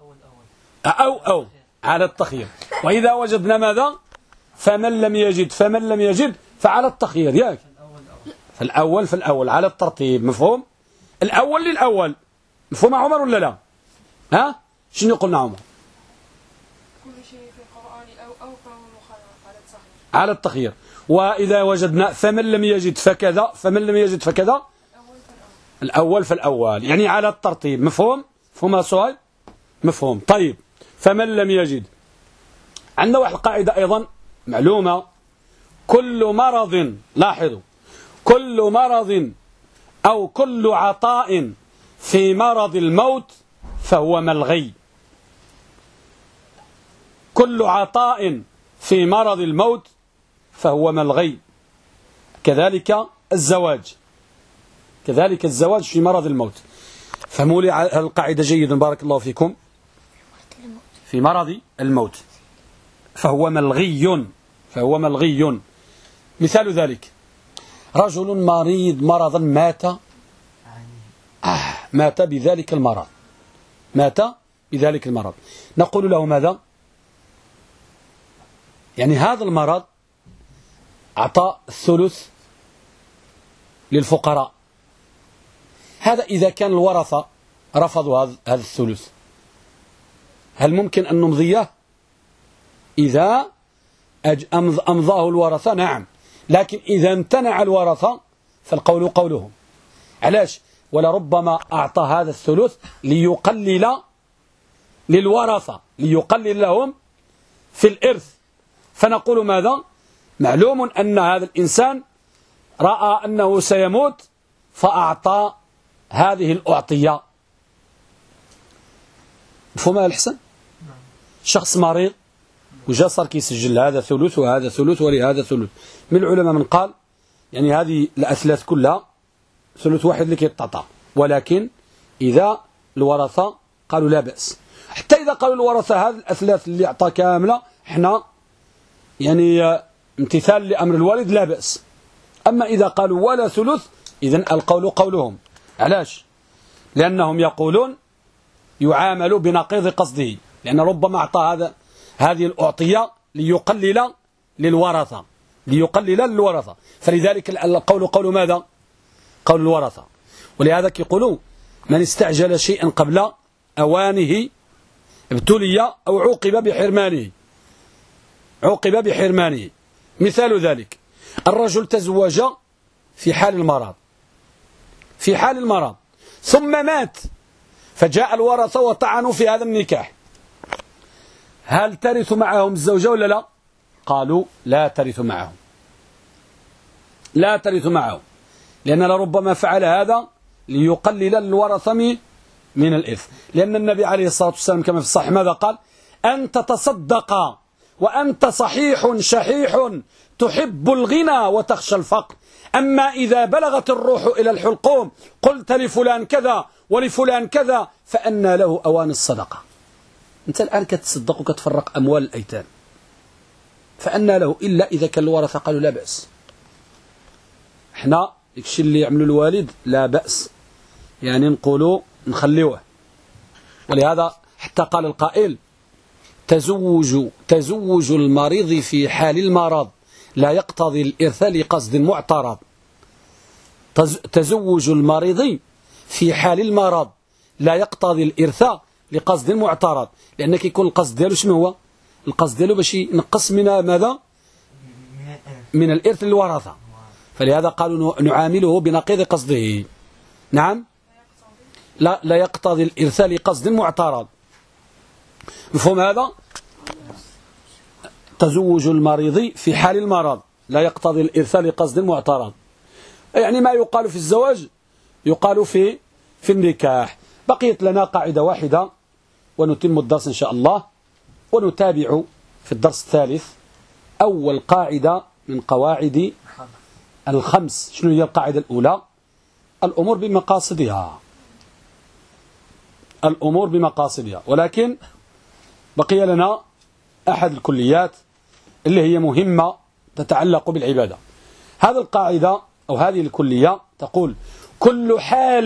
على التخيير، وإذا وجدنا ماذا؟ فمن لم يجد فعلى التخيير. ياك فالأول على الترتيب، مفهوم؟ الأول للأول، مفهوم عمر ولا لا؟ ها؟ شنو قلنا عمر؟ كل شيء في القرآن أو فهو مخالف على التخيير. على التخيير. وإذا وجدنا فمن لم يجد فكذا الأول فالأول، يعني على الترتيب، مفهوم؟ مفهوم سؤال؟ مفهوم. طيب فمن لم يجد، عندنا واحد القاعدة أيضا معلومة، كل مرض، لاحظوا، كل مرض أو كل عطاء في مرض الموت فهو ملغي. كل عطاء في مرض الموت فهو ملغي. كذلك الزواج في مرض الموت. فهموا لي القاعدة جيدا بارك الله فيكم. في مرض الموت فهو ملغي. مثال ذلك رجل مريض مرضا مات بذلك المرض، نقول له ماذا؟ يعني هذا المرض أعطى الثلث للفقراء. هذا إذا كان الورثة رفضوا هذا الثلث، هل ممكن أن نمضيه؟ إذا أمضاه الورثة نعم، لكن إذا امتنع الورثة فالقول قولهم. علاش؟ ولربما أعطى هذا الثلث ليقلل للورثة، ليقلل لهم في الإرث. فنقول ماذا؟ معلوم أن هذا الإنسان رأى أنه سيموت فأعطى هذه الأعطية. مفهوم الحسن؟ شخص مريض وجاء صار كيسجل هذا ثلث وهذا ثلث ولهذا ثلث. من العلماء من قال يعني هذه الأثلاث كلها ثلث واحد اللي كيتعطى، ولكن إذا الورثة قالوا لا بأس. حتى إذا قالوا الورثة هذه الأثلاث اللي أعطى كاملة احنا يعني امتثال لأمر الوالد لا بأس. أما إذا قالوا ولا ثلث إذن القول قولهم. علاش؟ لأنهم يقولون يعامل بنقيض قصده، لأن ربما أعطى هذه الأعطية ليقلل للورثة، فلذلك القول قول ماذا؟ قول الورثة. ولهذا يقولوا من استعجل شيئا قبل أوانه ابتلي أو عوقب بحرمانه. مثال ذلك الرجل تزوج في حال المرض ثم مات، فجاء الورثة وطعنوا في هذا النكاح، هل ترث معهم الزوجة ولا لا؟ قالوا لا ترث معهم، لأن لربما فعل هذا ليقلل الورثة من الإرث. لأن النبي عليه الصلاة والسلام كما في الصحيح ماذا قال؟ أن تتصدق وأنت صحيح شحيح تحب الغنى وتخشى الفقر، أما إذا بلغت الروح إلى الحلقوم قلت لفلان كذا ولفلان كذا فأنى له أوان الصدقة. أنت الآن كتصدق وكتفرق أموال الأيتام، فأنى له إلا إذا كان الورثة قالوا لا بأس. احنا الشيء اللي يعملوا الوالد لا بأس، يعني نقولوا نخليوه. ولهذا حتى قال القائل تزوج المريض في حال المرض لا يقتضي الإرث لقصد معترض. تزوج المريض في حال المرض لا يقتضي الإرث لقصد معترض، لأنك يكون القصد ديالو شنو هو؟ القصد ديالو باش ينقص من ماذا؟ من الإرث للورثة، فلهذا قالوا نعامله بنقيض قصده. نعم، لا يقتضي الإرث لقصد معترض. مفهوم هذا؟ تزوج المريض في حال المرض لا يقتضي الإرث لقصد معترض، يعني ما يقال في الزواج يقال في النكاح. بقيت لنا قاعدة واحدة ونتم الدرس إن شاء الله، ونتابع في الدرس الثالث أول قاعدة من قواعد الخمس. شنو هي القاعدة الأولى؟ الأمور بمقاصدها، ولكن بقي لنا أحد الكليات اللي هي مهمة تتعلق بالعبادة. هذه القاعدة أو هذه الكلية تقول كل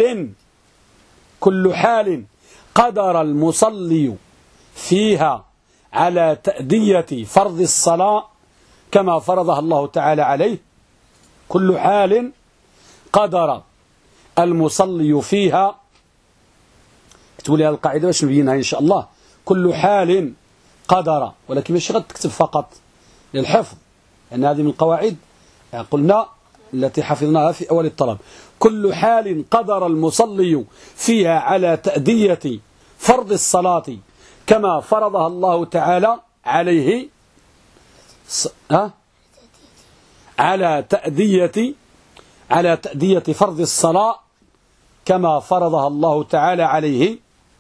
حال قدر المصلي فيها على تأدية فرض الصلاة كما فرضها الله تعالى عليه. كل حال قدر المصلي فيها، اكتبوا لي هذه القاعدة باش نبينها إن شاء الله. كل حال قدر، ولكن مش غير تكتب فقط للحفظ، لأن هذه من القواعد قلنا التي حفظناها في أول الطلب. كل حال قدر المصلي فيها على تأدية فرض الصلاة كما فرضها الله تعالى عليه على تأدية فرض الصلاة كما فرضها الله تعالى عليه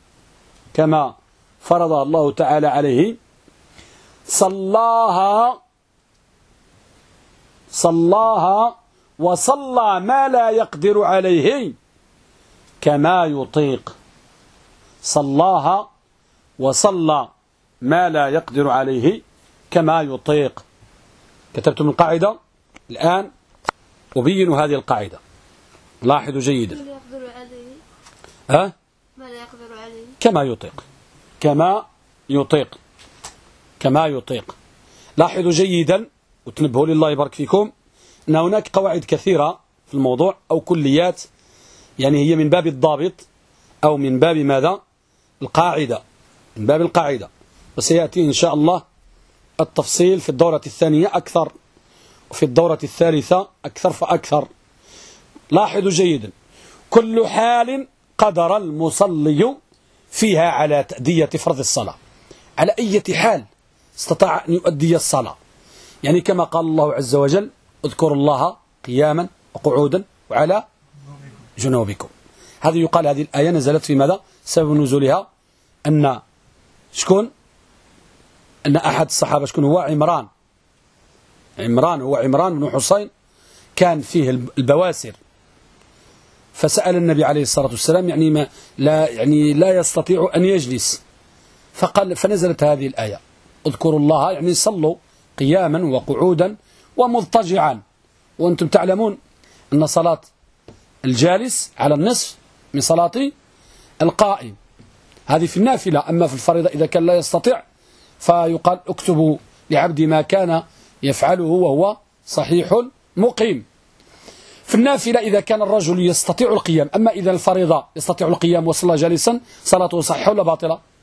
صلاها وصلى ما لا يقدر عليه كما يطيق. صلاها وصلى ما لا يقدر عليه كما يطيق. كتبتم القاعدة؟ الآن أبين هذه القاعدة. لاحظوا جيدا. ما لا يقدر عليه. ما لا يقدر عليه. كما يطيق. لاحظوا جيدا وتنبهوا لي الله يبارك فيكم أن هناك قواعد كثيرة في الموضوع أو كليات، يعني هي من باب الضابط أو من باب ماذا؟ القاعدة، من باب القاعدة، وسيأتي إن شاء الله التفصيل في الدورة الثانية أكثر وفي الدورة الثالثة أكثر فأكثر. لاحظوا جيدا كل حال قدر المصلي فيها على تأدية فرض الصلاة، على أي حال استطاع أن يؤدي الصلاة، يعني كما قال الله عز وجل اذكروا الله قياما وقعودا وعلى جنوبكم. هذه يقال هذه الآية نزلت في ماذا؟ سبب نزولها أن أحد الصحابة شكون هو؟ عمران بن حسين، كان فيه البواسر، فسأل النبي عليه الصلاة والسلام يعني لا يستطيع أن يجلس، فنزلت هذه الآية اذكروا الله، يعني صلوا قياما وقعودا ومضطجعا، وأنتم تعلمون أن صلاة الجالس على النصف من صلاة القائم، هذه في النافلة. أما في الفريضة إذا كان لا يستطيع فيقال اكتبوا لعبد ما كان يفعله وهو صحيح مقيم. في النافلة إذا كان الرجل يستطيع القيام، أما إذا الفريضة يستطيع القيام وصلى جالسا صلاته صحيحة ولا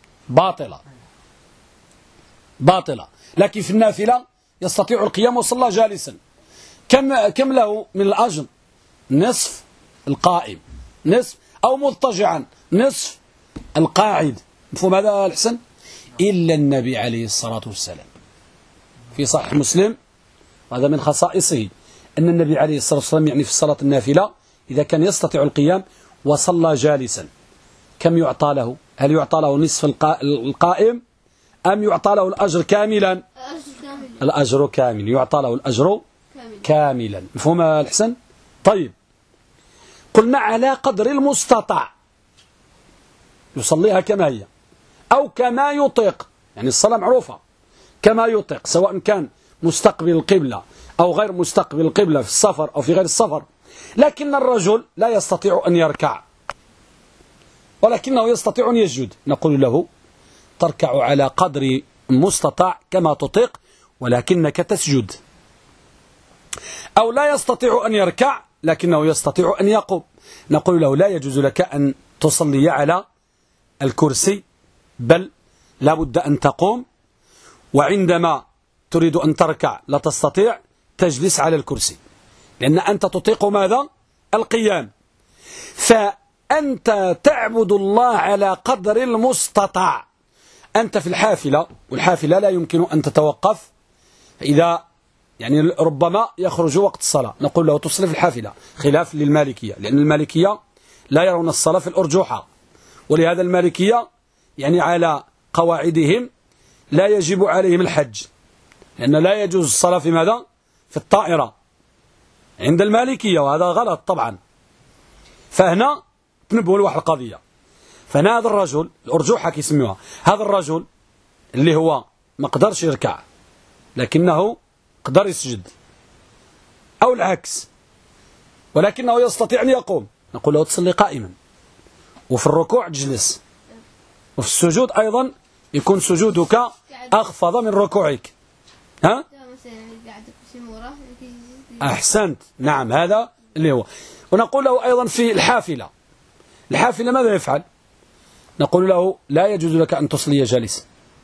باطلة. لكن في النافلة يستطيع القيام وصلى جالسا، كم له من الأجر؟ نصف القائم، نصف، أو مضطجعا نصف القاعد. مفهوم هذا الحسن؟ إلا النبي عليه الصلاة والسلام في صحيح مسلم، وهذا من خصائصه أن النبي عليه الصلاة والسلام يعني في الصلاة النافلة إذا كان يستطيع القيام وصلى جالسا كم يعطى له؟ هل يعطى له نصف القائم أم يعطى له الأجر كاملا؟ الأجر كامل، يعطى له الأجر كاملا. مفهوم الحسن؟ طيب، قلنا على قدر المستطاع يصليها كما هي أو كما يطيق، يعني الصلاة معروفة كما يطيق، سواء كان مستقبل القبلة أو غير مستقبل القبلة في السفر أو في غير السفر. لكن الرجل لا يستطيع أن يركع ولكنه يستطيع أن يسجد، نقول له تركع على قدر مستطاع كما تطيق ولكنك تسجد. أو لا يستطيع أن يركع لكنه يستطيع أن يقوم، نقول له لا يجوز لك أن تصلي على الكرسي، بل لا بد أن تقوم، وعندما تريد أن تركع لا تستطيع تجلس على الكرسي، لأن أنت تطيق ماذا؟ القيام. فأنت تعبد الله على قدر المستطاع. أنت في الحافلة، والحافلة لا يمكن أن تتوقف، إذا يعني ربما يخرج وقت الصلاة، نقول له تصلي في الحافلة، خلاف للمالكية، لأن المالكية لا يرون الصلاة في الأرجوحة، ولهذا المالكية يعني على قواعدهم لا يجب عليهم الحج، لأن لا يجوز الصلاة في ماذا؟ في الطائرة عند المالكية، وهذا غلط طبعا. فهنا تنبهوا لواحد القضية، فهنا هذا الرجل الأرجوحة كيسموها، هذا الرجل اللي هو ما قدرش يركع لكنه قدر يسجد، أو العكس ولكنه يستطيع أن يقوم، نقول له تصلي قائما، وفي الركوع تجلس، وفي السجود أيضا يكون سجودك أخفض من ركوعك. ها؟ أحسنت، نعم هذا اللي هو. ونقول له أيضا في الحافلة، الحافلة ماذا يفعل؟ نقول له لا يجوز لك أن تصلي جالسا،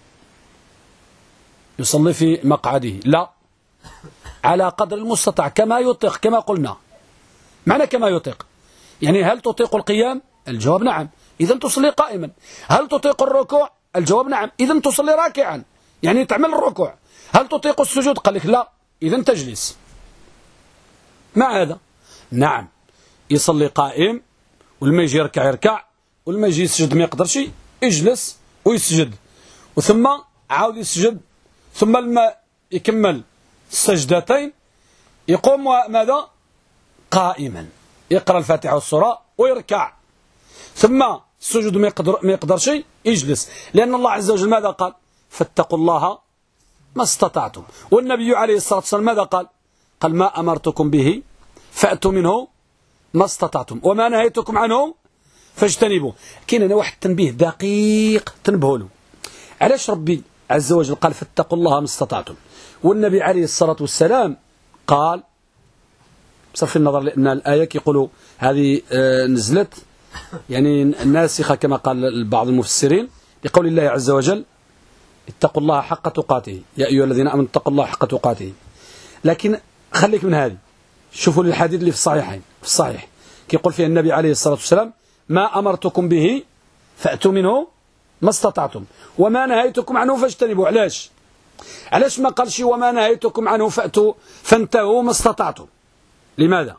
يصلي في مقعده، لا، على قدر المستطاع كما يطيق، كما قلنا. معنى كما يطيق يعني هل تطيق القيام؟ الجواب نعم، إذن تصلي قائما. هل تطيق الركوع؟ الجواب نعم، إذن تصلي راكعا، يعني تعمل الركوع. هل تطيق السجود؟ قال لك لا، إذن تجلس. مع هذا نعم يصلي قائم، ولما يجي يركع يركع، ولما يجي يسجد ما يقدرش يجلس ويسجد، وثم عاود يسجد، ثم لما يكمل السجدتين يقوم ماذا؟ قائما، يقرأ الفاتحة والسورة ويركع، ثم السجود ما يقدرش يجلس، لأن الله عز وجل ماذا قال؟ فاتقوا الله ما استطعتم. والنبي عليه الصلاة والسلام ماذا قال؟ قال ما أمرتكم به فأتوا منه ما استطعتم وما نهيتكم عنه فاجتنبوا. كاين هنا واحد تنبيه دقيق تنبهوا له. علاش ربي عز وجل قال فاتقوا الله ما استطعتم، والنبي عليه الصلاة والسلام قال بصرف النظر لأن الآية يقولوا هذه نزلت يعني ناسخة كما قال بعض المفسرين لقول الله عز وجل اتقوا الله حق تقاته يا أيها الذين آمنوا اتقوا الله حق تقاته. لكن خليك من هذه، شوفوا الحديث اللي في الصحيحين، في الصحيح كيقول فيه النبي عليه الصلاة والسلام ما أمرتكم به فأتوا منه ما استطعتم وما نهيتكم عنه فاجتنبوا. علاش ما قالش وما نهيتكم عنه فانتهوا ما استطعتم؟ لماذا؟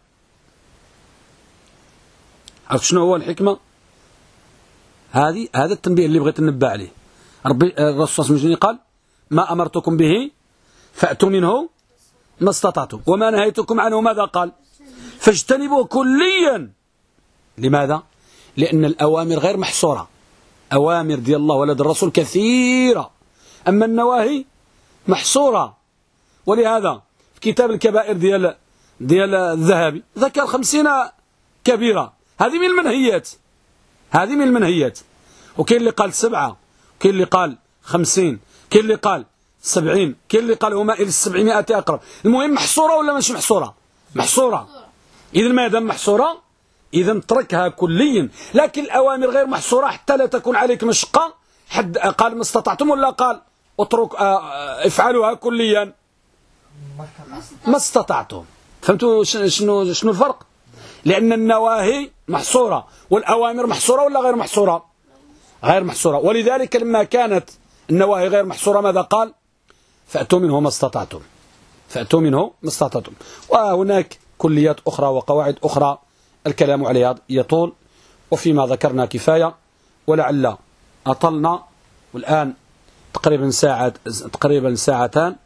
عرفت شنو هو الحكمة؟ هذا التنبيه اللي بغيت ننبه عليه. الرسول صلى الله عليه وسلم قال ما أمرتكم به فأتوا منه ما استطعتم وما نهيتكم عنه ماذا قال؟ فاجتنبوا كليا. لماذا؟ لأن الأوامر غير محصورة، أوامر ديال الله ولد الرسول كثيرة، أما النواهي محصورة. ولهذا في كتاب الكبائر ديال الذهبي ذكر 50 كبيرة، هذه من المنهيات، وكاين اللي قال 7، كاين اللي قال 50، كاين اللي قال 70، كاين اللي قال هما إلى 700 أقرب. المهم محصورة ولا مش محصورة؟ محصورة. إذن ما دام محصورة إذن تركها كليا. لكن الأوامر غير محصورة حتى لا تكون عليك مشقة، حد قال ما استطعتم ولا قال اترك افعلوها كليا ما استطعتم. فهمتوا شنو الفرق؟ لأن النواهي محصورة والأوامر محصورة ولا غير محصورة؟ غير محصورة. ولذلك لما كانت النواهي غير محصورة ماذا قال؟ فأتوا منه ما استطعتم، فأتوا منه ما استطعتم. وهناك كليات أخرى وقواعد أخرى الكلام عليها يطول، وفيما ذكرنا كفاية، ولعل أطلنا. والآن تقريبا ساعتان،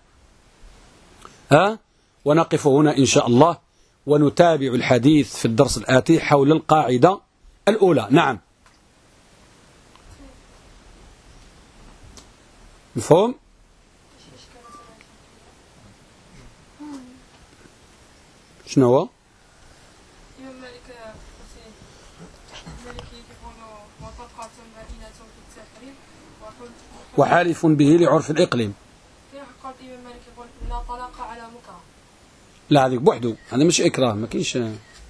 ونقف هنا إن شاء الله ونتابع الحديث في الدرس الآتي حول القاعدة الأولى. نعم، مفهوم؟ شنو هو؟ وحالف به لعرف الإقليم. لا طلاق على مكره. لا هذيك بوحده، هذا مش إكراه، ما كاينش.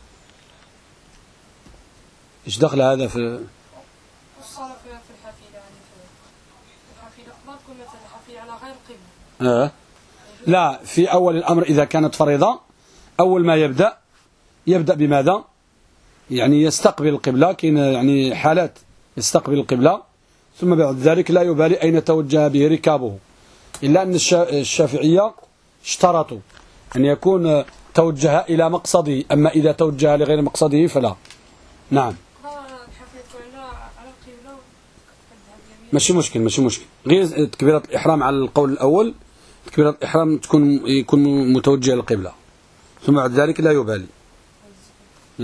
إيش دخل هذا في الصلاة في الحفيدة؟ يعني في الحفيدة ما تكون مثلا الحفيدة على غير قبلة. لا، في أول الأمر إذا كانت فريضة أول ما يبدأ بماذا؟ يعني يستقبل القبلة. كاين يعني حالات يستقبل القبلة ثم بعد ذلك لا يبالي أين توجه به ركابه، إلا أن الشافعية اشترطوا أن يكون توجه إلى مقصده، أما إذا توجه لغير مقصده فلا. نعم، ماشي مشكل. غير تكبيرة الإحرام على القول الأول، تكبيرة الإحرام يكون متوجه للقبلة، ثم بعد ذلك لا يبالي.